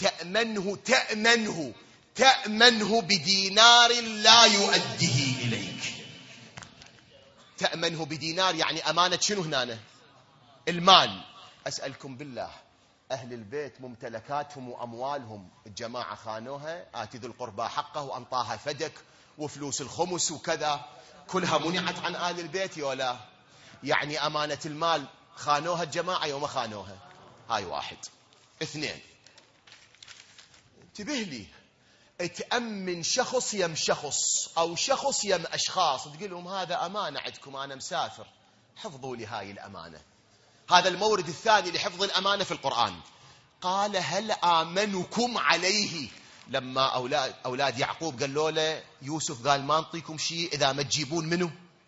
تأمنه بدينار لا يؤديه إليك. تأمنه بدينار يعني أمانة شنو هنا؟ المال. أسألكم بالله، أهل البيت ممتلكاتهم وأموالهم الجماعة خانوها؟ آتي ذو القربى حقه وأنطاها فدك وفلوس الخمس وكذا، كلها منعت عن آل البيت ولا؟ يعني أمانة المال خانوها الجماعة يوم خانوها. هاي واحد. اثنين، انتبه لي، تأمن شخص يم شخص أو شخص يم أشخاص، تقول لهم هذا أمانة عندكم، أنا مسافر، حفظوا لي هاي الأمانة. هذا المورد الثاني لحفظ الأمانة في القرآن. قال هل آمنكم عليه، لما أولاد يعقوب قالوا له يوسف قال ما نعطيكم شيء إذا ما تجيبون منه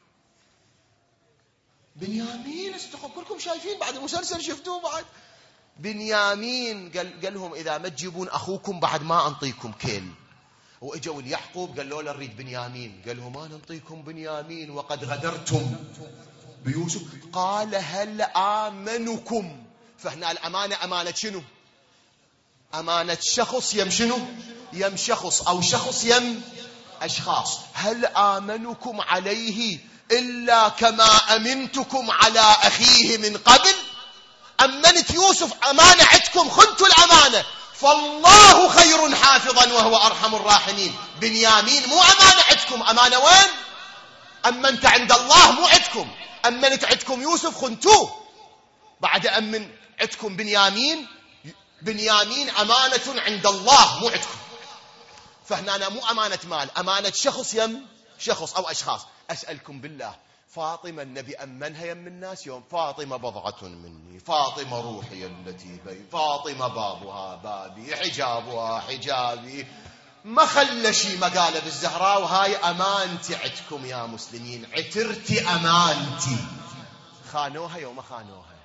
بنيامين. كلكم شايفين بعد المسلسل شفتوه بعد بنيامين قال لهم إذا ما تجيبون أخوكم بعد ما أنطيكم كيل. وإجوا ليعقوب قالوا له نريد بنيامين، قال لهم ما ننطيكم بنيامين وقد غدرتم بيوسف. قال هل آمنكم. فهنا الأمانة أمانة شنو؟ أمانة شخص يم شنو؟ يم شخص أو شخص يم أشخاص. هل آمنكم عليه إلا كما أمنتكم على أخيه من قبل. أمنت يوسف أمانة عندكم، خنتوا الأمانة، فالله خير حافظا وهو أرحم الراحمين. بنيامين مو أمانة عندكم، أمانة وين؟ أمنت عند الله مو عندكم. أمنت عندكم يوسف خنتوه، بعد أمن عندكم بنيامين. بنيامين أمانة عند الله مو عندكم. فهنا أنا مو أمانة مال، أمانة شخص يم شخص أو أشخاص. أسألكم بالله، فاطمة النبي أمنها يم الناس يوم فاطمة بضعة مني، فاطمة روحي التي بي، فاطمة بابها بابي، حجابها حجابي، ما خلى شي مقالة بالزهراء. وهاي أمانتي عندكم يا مسلمين، عترتي أمانتي. خانوها يوم خانوها.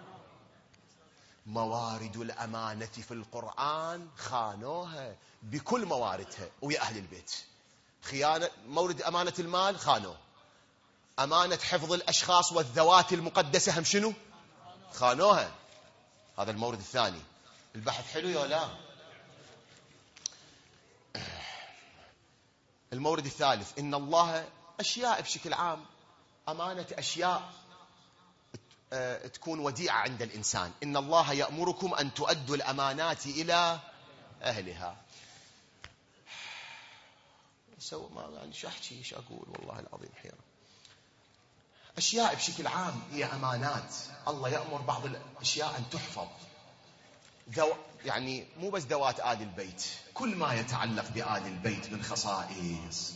موارد الأمانة في القرآن خانوها بكل مواردها ويا أهل البيت. خيانة مورد أمانة المال خانوه. أمانة حفظ الأشخاص والذوات المقدسة هم شنو؟ خانوها. هذا المورد الثاني. البحث حلو يا لا؟ المورد الثالث، إن الله أشياء بشكل عام، أمانة أشياء تكون وديعة عند الإنسان. إن الله يأمركم أن تؤدوا الأمانات إلى أهلها. ما يعني شو أحكي شو أقول، والله العظيم حيرة. أشياء بشكل عام هي أمانات، الله يأمر بعض الأشياء أن تحفظ. يعني مو بس ذوات آل البيت، كل ما يتعلق بآل البيت من خصائص،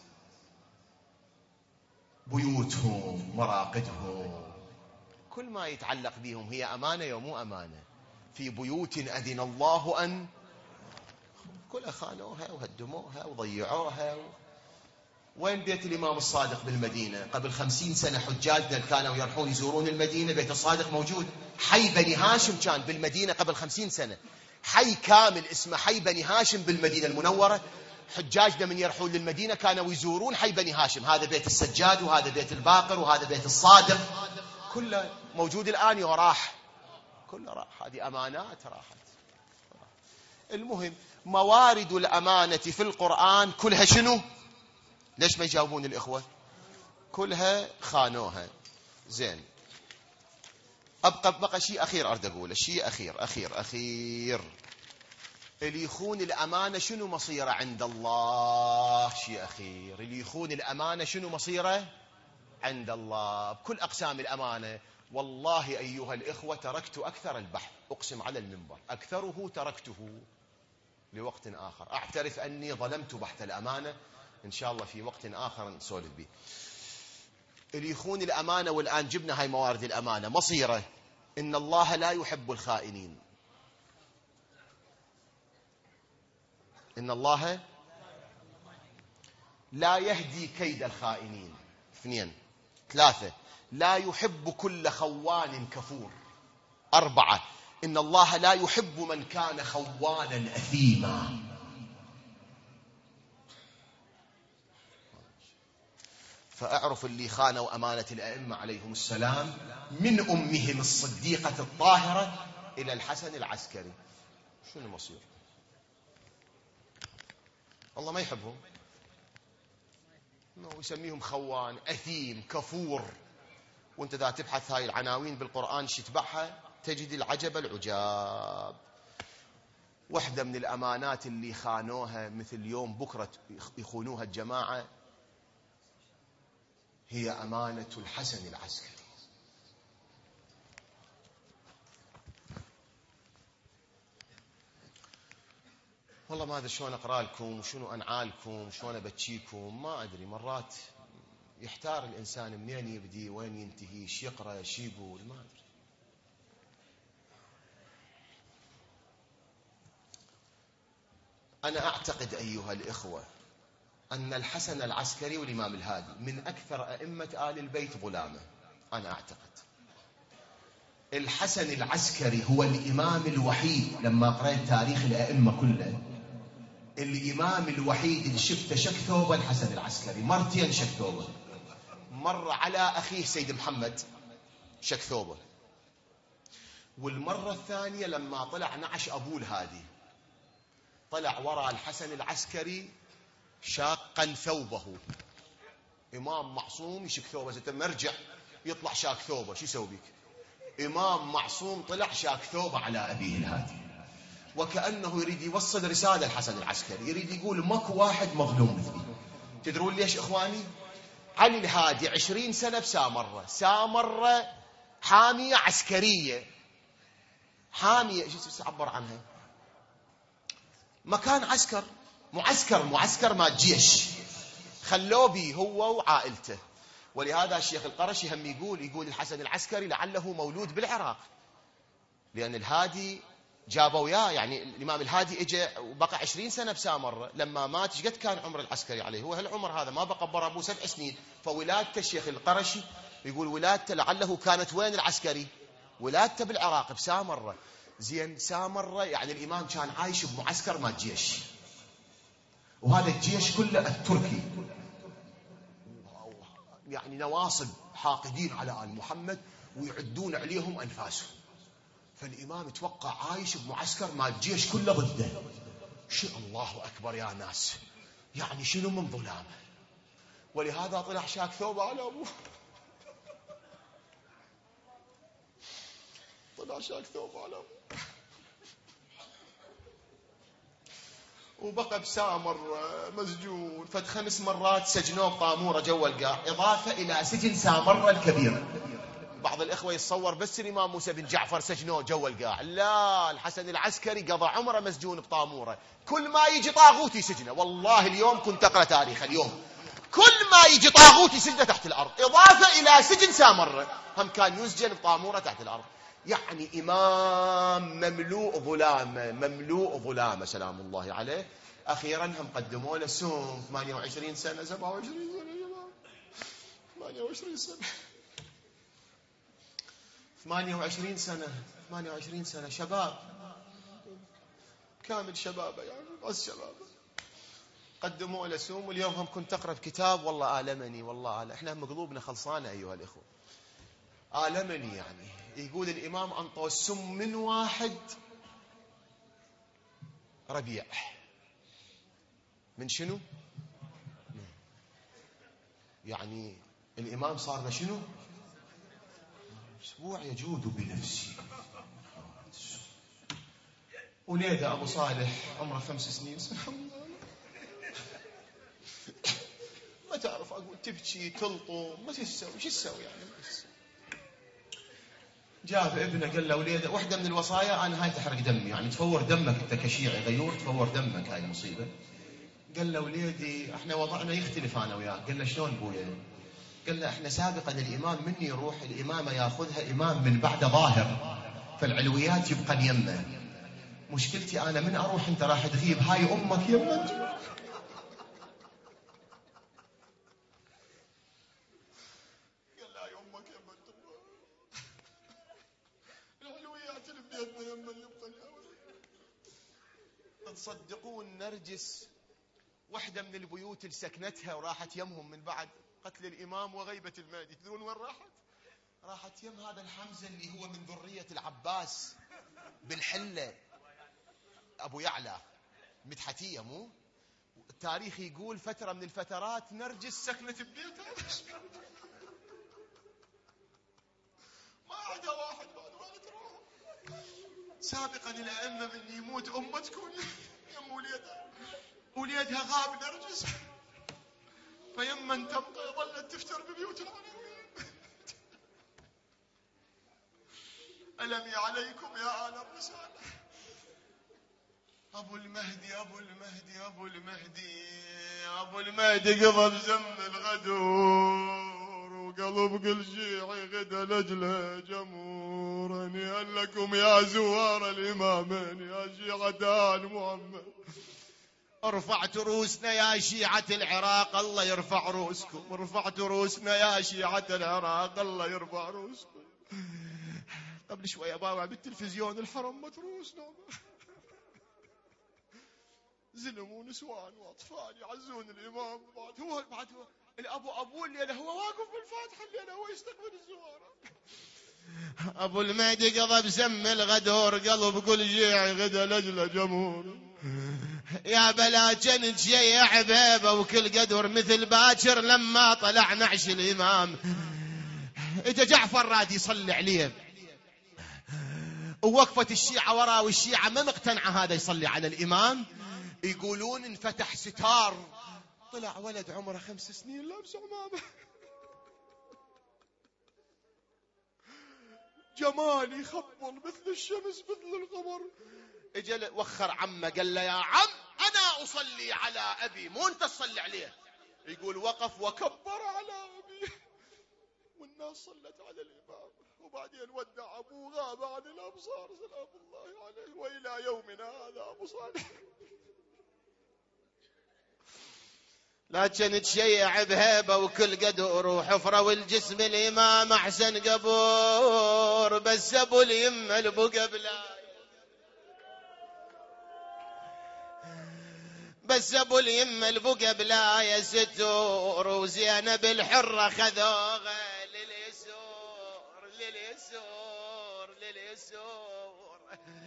بيوتهم، مراقدهم، كل ما يتعلق بهم هي أمانة ومو أمانة. في بيوت أذن الله أن كلها خانوها وهدموها وضيعوها. وين بيت الإمام الصادق بالمدينة؟ قبل 50 سنة حجاجنا كانوا يروحون يزورون المدينة، بيت الصادق موجود. حي بني هاشم كان بالمدينة قبل 50 سنة، حي كامل اسمه حي بني هاشم بالمدينة المنورة. حجاجنا من يروحون للمدينة كانوا يزورون حي بني هاشم، هذا بيت السجاد وهذا بيت الباقر وهذا بيت الصادق، كله موجود الآن وراح، كله راح. هذه أمانات راحت. المهم موارد الأمانة في القرآن كلها شنو؟ ليش ما يجاوبون الإخوة؟ كلها خانوها. زين، بقى شيء أخير أريد أقوله، شيء أخير. اللي يخون الأمانة شنو مصيره عند الله؟ شيء أخير، اللي يخون الأمانة شنو مصيره عند الله بكل أقسام الأمانة. والله أيها الإخوة تركت أكثر البحث، أقسم على المنبر أكثره تركته لوقت آخر. أعترف أني ظلمت بحث الأمانة، إن شاء الله في وقت آخر نسولف به. اللي يخون الأمانة، والآن جبنا هاي موارد الأمانة، مصيره إن الله لا يحب الخائنين. إن الله لا يهدي كيد الخائنين. 2. 3. لا يحب كل خوان كفور. 4. إن الله لا يحب من كان خوانا أثيما. فأعرف اللي خانوا أمانة الأئمة عليهم السلام، من أمهم الصديقة الطاهرة إلى الحسن العسكري، شنو المصير؟ الله ما يحبهم، يسميهم خوان أثيم كفور. وانت ذا تبحث هاي العناوين بالقرآن شتبعها تجد العجب العجاب. واحدة من الأمانات اللي خانوها مثل يوم بكرة يخونوها الجماعة هي أمانة الحسن العسكري. والله ما أدري شلون أقرأ لكم وشنو أنعالكم وشلون أبكيكم، ما أدري. مرات يحتار الإنسان منين يبدي وين ينتهي، شي يقرأ شي يقول، ما أدري. أنا أعتقد أيها الإخوة أن الحسن العسكري والإمام الهادي من أكثر أئمة آل البيت ظلامة. أنا أعتقد الحسن العسكري هو الإمام الوحيد، لما قرأت تاريخ الأئمة كله، الإمام الوحيد اللي شفته شك ثوبه الحسن العسكري. مرتين شك ثوبه، مرة على أخيه سيد محمد شك ثوبه، والمرة الثانية لما طلع نعش أبوه الهادي، طلع وراء الحسن العسكري شاقا ثوبه. إمام معصوم يشك ثوبه، زي مرجع يطلع شاك ثوبه، شو يسوي بك؟ إمام معصوم طلع شاك ثوبه على أبيه الهادي، وكأنه يريد يوصل رسالة. الحسن العسكري يريد يقول ماكو واحد مظلوم مثلي. تدرون ليش إخواني؟ علي الهادي 20 سنة بسامرة، سامرة حامية عسكرية، حامية شو تعبر عنها؟ مكان عسكر، معسكر ما جيش، خلوه بي هو وعائلته. ولهذا الشيخ القرشي هم يقول الحسن العسكري لعله مولود بالعراق، لأن الهادي جابوا وياه، يعني الإمام الهادي اجى وبقى 20 سنة بسامرة، لما مات قد كان عمر العسكري عليه؟ هو هالعمر هذا، ما بقى برا أبوه 7 سنين. فولادته الشيخ القرشي يقول ولادته لعله كانت وين العسكري؟ ولادته بالعراق بسامرة. زين سامرة يعني الإمام كان عايش بمعسكر ما جيش، وهذا الجيش كله التركي، يعني نواصب حاقدين على آل محمد ويعدون عليهم أنفاسهم. فالإمام يتوقع عايش بمعسكر ما الجيش كله ضده. الله أكبر يا ناس، يعني شنو من ظلامه؟ ولهذا طلع شاك ثوبه على أبوه، طلع شاك ثوبه على أبوه، وبقى بسامر مسجون. فد 5 مرات سجنوه بطامورة جوا القاع، إضافة إلى سجن سامرة الكبير. بعض الإخوة يتصور بس الإمام موسى بن جعفر سجنوه جوا القاع، لا، الحسن العسكري قضى عمره مسجون بطامورة. كل ما يجي طاغوت يسجنه. والله اليوم كنت أقرأ تاريخ، اليوم كل ما يجي طاغوت يسجنه تحت الأرض، إضافة إلى سجن سامرة هم كان يسجن بطامورة تحت الأرض. يعني إمام مملوء ظلامة سلام الله عليه. أخيرا هم قدموا له سوم 28 سنة 27 سنة يا جماعة، 28 سنة 28 سنة شباب كامل شبابه، يعني بس شبابه. قدموا له سوم. واليوم هم كنت أقرأ كتاب والله آلمني، والله إحنا مقلوبنا خلصانة أيها الإخوة، آلمني. يعني يقول الإمام أنطوا السم من واحد ربيع، من شنو؟ يعني الإمام صار له شنو؟ أسبوع يجود بنفسي. وليده أبو صالح عمره 5 سنين، ما تعرف أقول تبكي تلطم، ما تسوي، شو تسوي يعني؟ جاب ابنه قال له وليده واحدة من الوصايا أنا هاي تحرق دمي، يعني تفور دمك أنت كشيعي غيور، تفور دمك، هاي مصيبة. قال له وليدي احنا وضعنا يختلف أنا وياه. قال له شلون بويا؟ قال له احنا سابقا الإمام مني يروح الإمامة ياخذها إمام من بعد ظاهر، فالعلويات يبقى يمه. مشكلتي أنا من أروح أنت راح تغيب، هاي أمك يمه. تصدقون نرجس واحدة من البيوت اللي سكنتها وراحت يمهم من بعد قتل الإمام وغيبة المهدي، تدرون وين راحت؟ راحت يم هذا الحمزة اللي هو من ذرية العباس بالحلة، أبو يعلى مدحتية. مو التاريخ يقول فترة من الفترات نرجس سكنت ببيتها، ما عدا واحد بعد ما تروح. سابقا الأئمة من يموت أمة تكون يم وليدها غاب نرجس، فيمن تبقى ظلت تفتر ببيوت العلويين. ألمي عليكم يا آل الرسالة. أبو المهدي أبو المهدي أبو المهدي أبو المهدي قضى بزم الغدور، وقلب كل شيعي غدا لجله جمور. هنيئا لكم يا زوار الإمامين يا شيعة آل محمد. ارفعت رؤوسنا يا شيعة العراق الله يرفع رؤوسكم. ارفعت رؤوسنا يا شيعة العراق الله يرفع رؤوسكم. قبل شوية باوع بالتلفزيون الحرم متروس زلم ونسوان واطفال يعزون الامام. بعد هو الابو الليله هو واقف بالفاتحه الليله هو يستقبل الزوار. ابو المهدي قضى بسم الغدور، قلب كل شيعي غدا لجله جمهور. يا بلا جنت شيع عبيبه وكل قدر مثل باكر لما طلع نعش الامام. اجا جعفر راد يصلي عليه ووقفت الشيعة وراه، والشيعة ما مقتنعة هذا يصلي على الإمام. يقولون انفتح ستار، طلع ولد عمره 5 سنين لابس عمامة جمال يخبل مثل الشمس مثل القمر. اجى وخر عمه قال له يا عم أنا أصلي على أبي مو أنت تصلي عليه. يقول وقف وكبر على أبي والناس صلت على الإمام. وبعدين ودع أبوه غاب عن الأبصار سلام الله عليه. وإلى يومنا هذا أبو صالح لكن تشيع بهيبة وكل قدر وحفرة، والجسم الإمام أحسن قبور. بس أبو اليمة البقى بلاي، بس أبو اليمة البقى بلاي ستور. وزينب الحرة خذوها لليسور لليسور لليسور.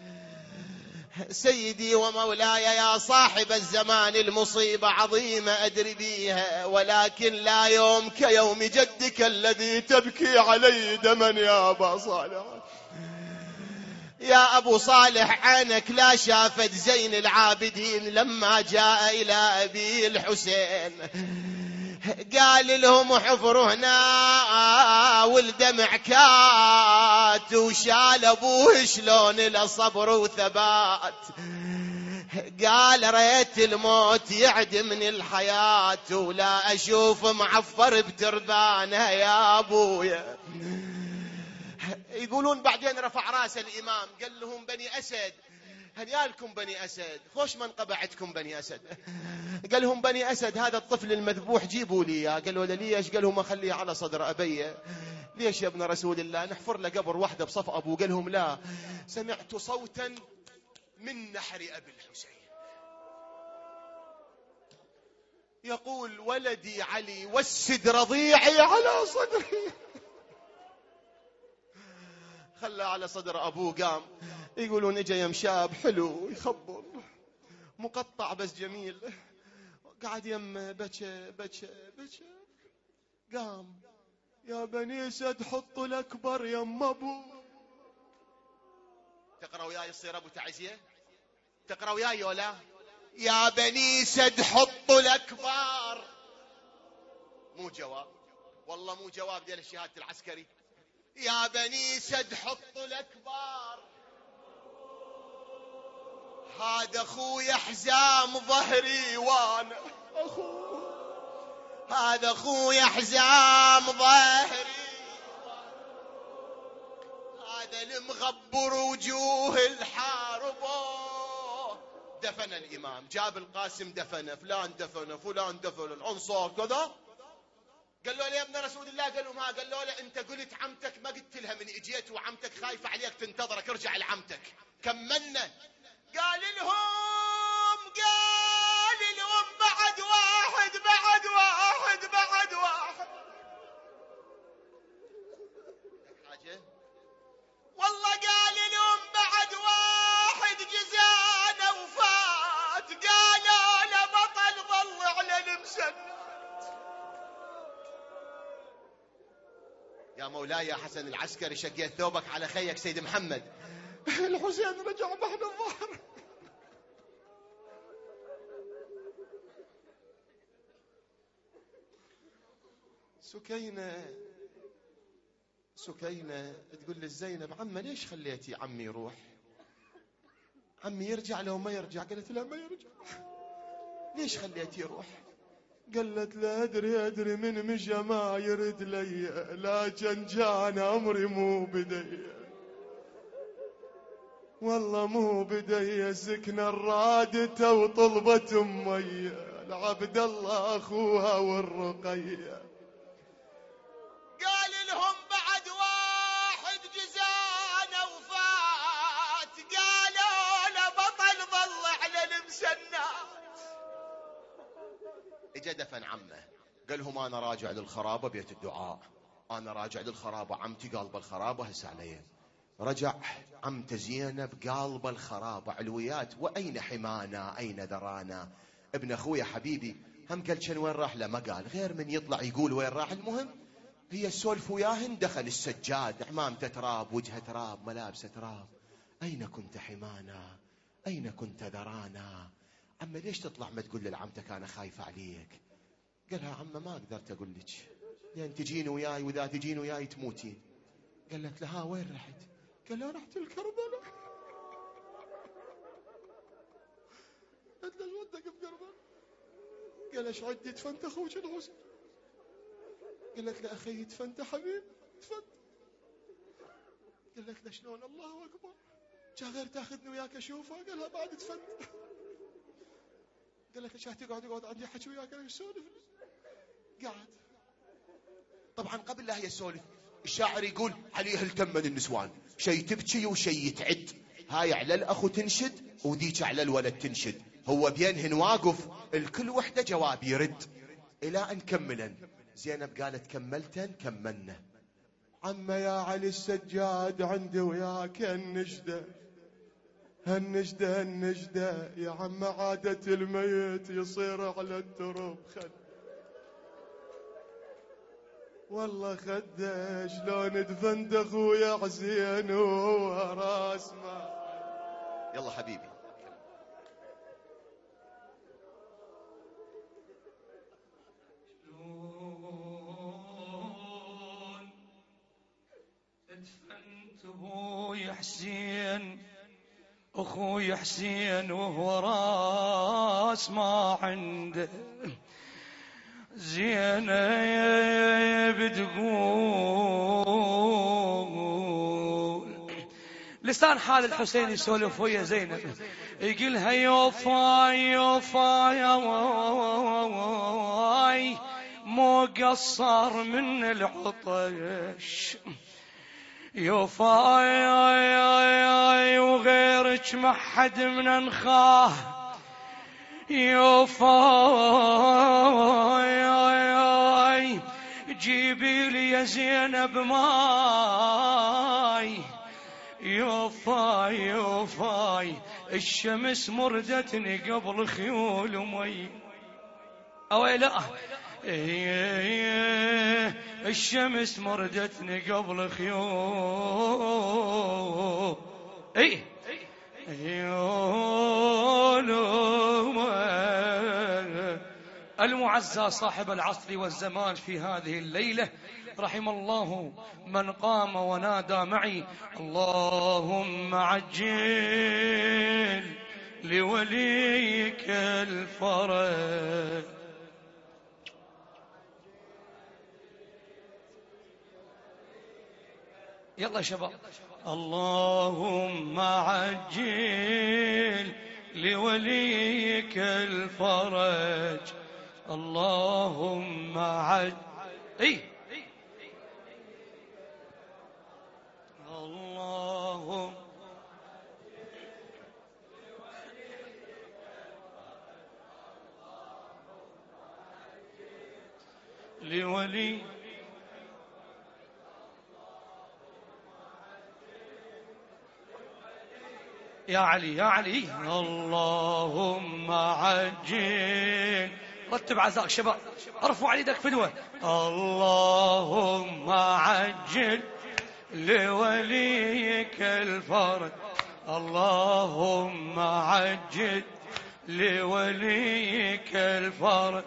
سيدي ومولاي يا صاحب الزمان المصيبة عظيمة أدري بيها، ولكن لا يوم كيوم جدك الذي تبكي عليه دما يا أبا صالح. يا أبو صالح عينك لا شافت زين العابدين لما جاء إلى أبي الحسين قال لهم حفروا هنا والدمع كات، وشال أبوه شلون لصبر وثبات. قال ريت الموت يعدمني الحياة ولا أشوف معفر بتربانها يا أبويا. يقولون بعدين رفع راس الإمام قال لهم بني أسد هنيالكم بني أسد، خوش من قبعتكم بني أسد. قال لهم بني أسد هذا الطفل المذبوح جيبوا لي اياه. قالوا له ليش؟ قال لهم أخليه على صدر أبي. ليش يا ابن رسول الله؟ نحفر له قبر واحدة بصف أبوه. قال لهم لا، سمعت صوتا من نحر أبي الحسين يقول ولدي علي والسد رضيعي على صدري. خلى على صدر أبوه قام. يقولون اجا يم شاب حلو يخبل مقطع بس جميل، قاعد يم بكى بكى بكى. قام يا بني سد حطوا الأكبر يم أبو. تقرأ وياي يصير أبو تعزية؟ تقرأ وياي ولا؟ يا بني سد حطوا الأكبر. مو جواب والله مو جواب ديال الشهادة العسكري. يا بني سد حطوا الأكبر، هذا أخوي حزام ظهري وانا أخوه، هذا أخوي حزام ظهري، هذا المغبر وجوه الحاربه. دفن الإمام، جاب القاسم دفنه، فلان دفنه، فلان دفن، الأنصار كذا. قال له يا ابن رسول الله، قال له ما، قال له لا انت قلت عمتك ما قلت لها من اجيت وعمتك خايفه عليك تنتظرك، ارجع لعمتك. كملنا. قال لهم بعد واحد بعد واحد بعد واحد. حاجه والله قال لهم بعد واحد جزانا وفات. قالوا له بطل ظل على المسند. يا مولاي يا حسن العسكري شقيت ثوبك على خيك سيد محمد. الحسين رجع بحر الظهر. سكينة تقول للزينب عمه ليش خليتي عمي يروح؟ عمي يرجع لو ما يرجع؟ قالت لا ما يرجع. ليش خليت يروح؟ قالت لا أدري من مشى ما يرد لي، لكن جان أمري مو بدي، والله مو بدي سكن الرادة وطلبت أمي العبد الله أخوها والرقية. قال لهم بعد واحد جزانا وفات، قالوا له بطل ظل على المسنات. اجا دفن عمه، قال لهم انا راجع للخرابه بيت الدعاء، انا راجع للخرابه، عمتي قلب الخرابه هسه علي. رجع عمته زينب قلب الخرابه علويات، واين حمانا اين ذرانا؟ ابن اخويا حبيبي هم قال كان وين راح؟ له ما قال، غير من يطلع يقول وين راح. المهم هي السولف وياهن، دخل السجاد، عمامته تراب، وجهه تراب، ملابسه تراب. اين كنت حمانا اين كنت ذرانا؟ عمه ليش تطلع ما تقول لعمتك انا خايفه عليك؟ قالها عمه ما قدرت اقول لك لان تجين وياي، واذا تجين وياي تموتين. قالت لها وين رحت؟ قال لها رحت الكربلاء. قالت له شو ودك بكربلاء؟ قال ايش عندي دفنت اخوك الحسين. قالت له اخي دفنت حبيب دفنت. قالت له شلون؟ الله اكبر، جا غير تاخذني وياك اشوفه؟ قالها بعد دفنت. قالت له تقعد عندي حكي وياك انا اسولف. قعد. طبعا قبل لا هي السولف الشاعر يقول عليه التمن النسوان، شي تبكي وشي يتعد، هاي على الاخو تنشد وذيك على الولد تنشد، هو بينهن واقف الكل وحده جواب يرد. الى ان كملا زينب قالت كملتن كملنا. عم يا علي السجاد عندي وياك النجده، هالنجده يا عم عادة الميت يصير على التراب خد، والله خده شلون دفنت اخويا حسين وهو راس ما. يلا حبيبي. شلون دفنت ابوي حسين اخوي حسين وهو راس ما عنده. زينب تقول لسان حال الحسين يسولف ويا زينب، يقولها يوفا يوفا يا واي مو قصر من العطش، يوفاي وغيرك ما حد من انخاه، يوفاي جيبي لي يا زينب ماي، يوفاي الشمس مردتني قبل خيول مي. اويلا الشمس مردتني قبل خيول المعزى صاحب العصر والزمان في هذه الليلة، رحم الله من قام ونادى معي اللهم عجل لوليك الفرج. يلا يا شباب. اللهم عجل لوليك الفرج، اللهم عجل اللهم لولي يا علي يا علي اللهم عجل. رتب عزاك شباب، ارفعوا على يدك فدوة. اللهم عجل لوليك الفرج، اللهم عجل لوليك الفرج.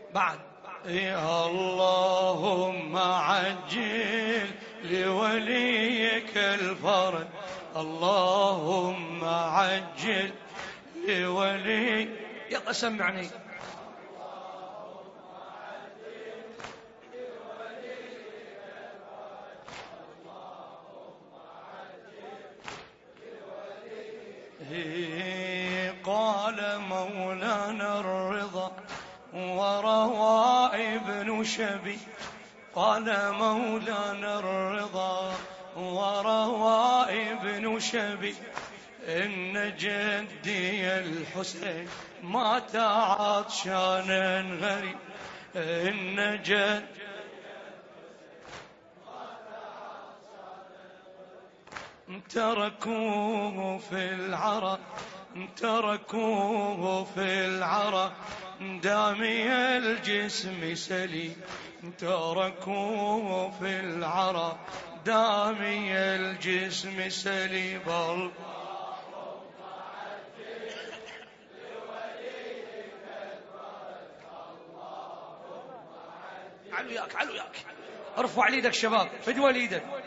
بعد. يا اللهم عجل لوليك الفرج، اللهم عجل لولي. يلا سمعني. قال مولانا الرضا وروى ابن شبي، قال مولانا الرضا وروى ابن شبي إن جدي الحسين مات عطشانا غريب، إن جد تركوه في العرى، تركوه في العرى دامي الجسم سليم، تركوه في العرى دامي الجسم سليم. علو ياك علو ياك، ارفع ايدك شباب، فدوى ايدك.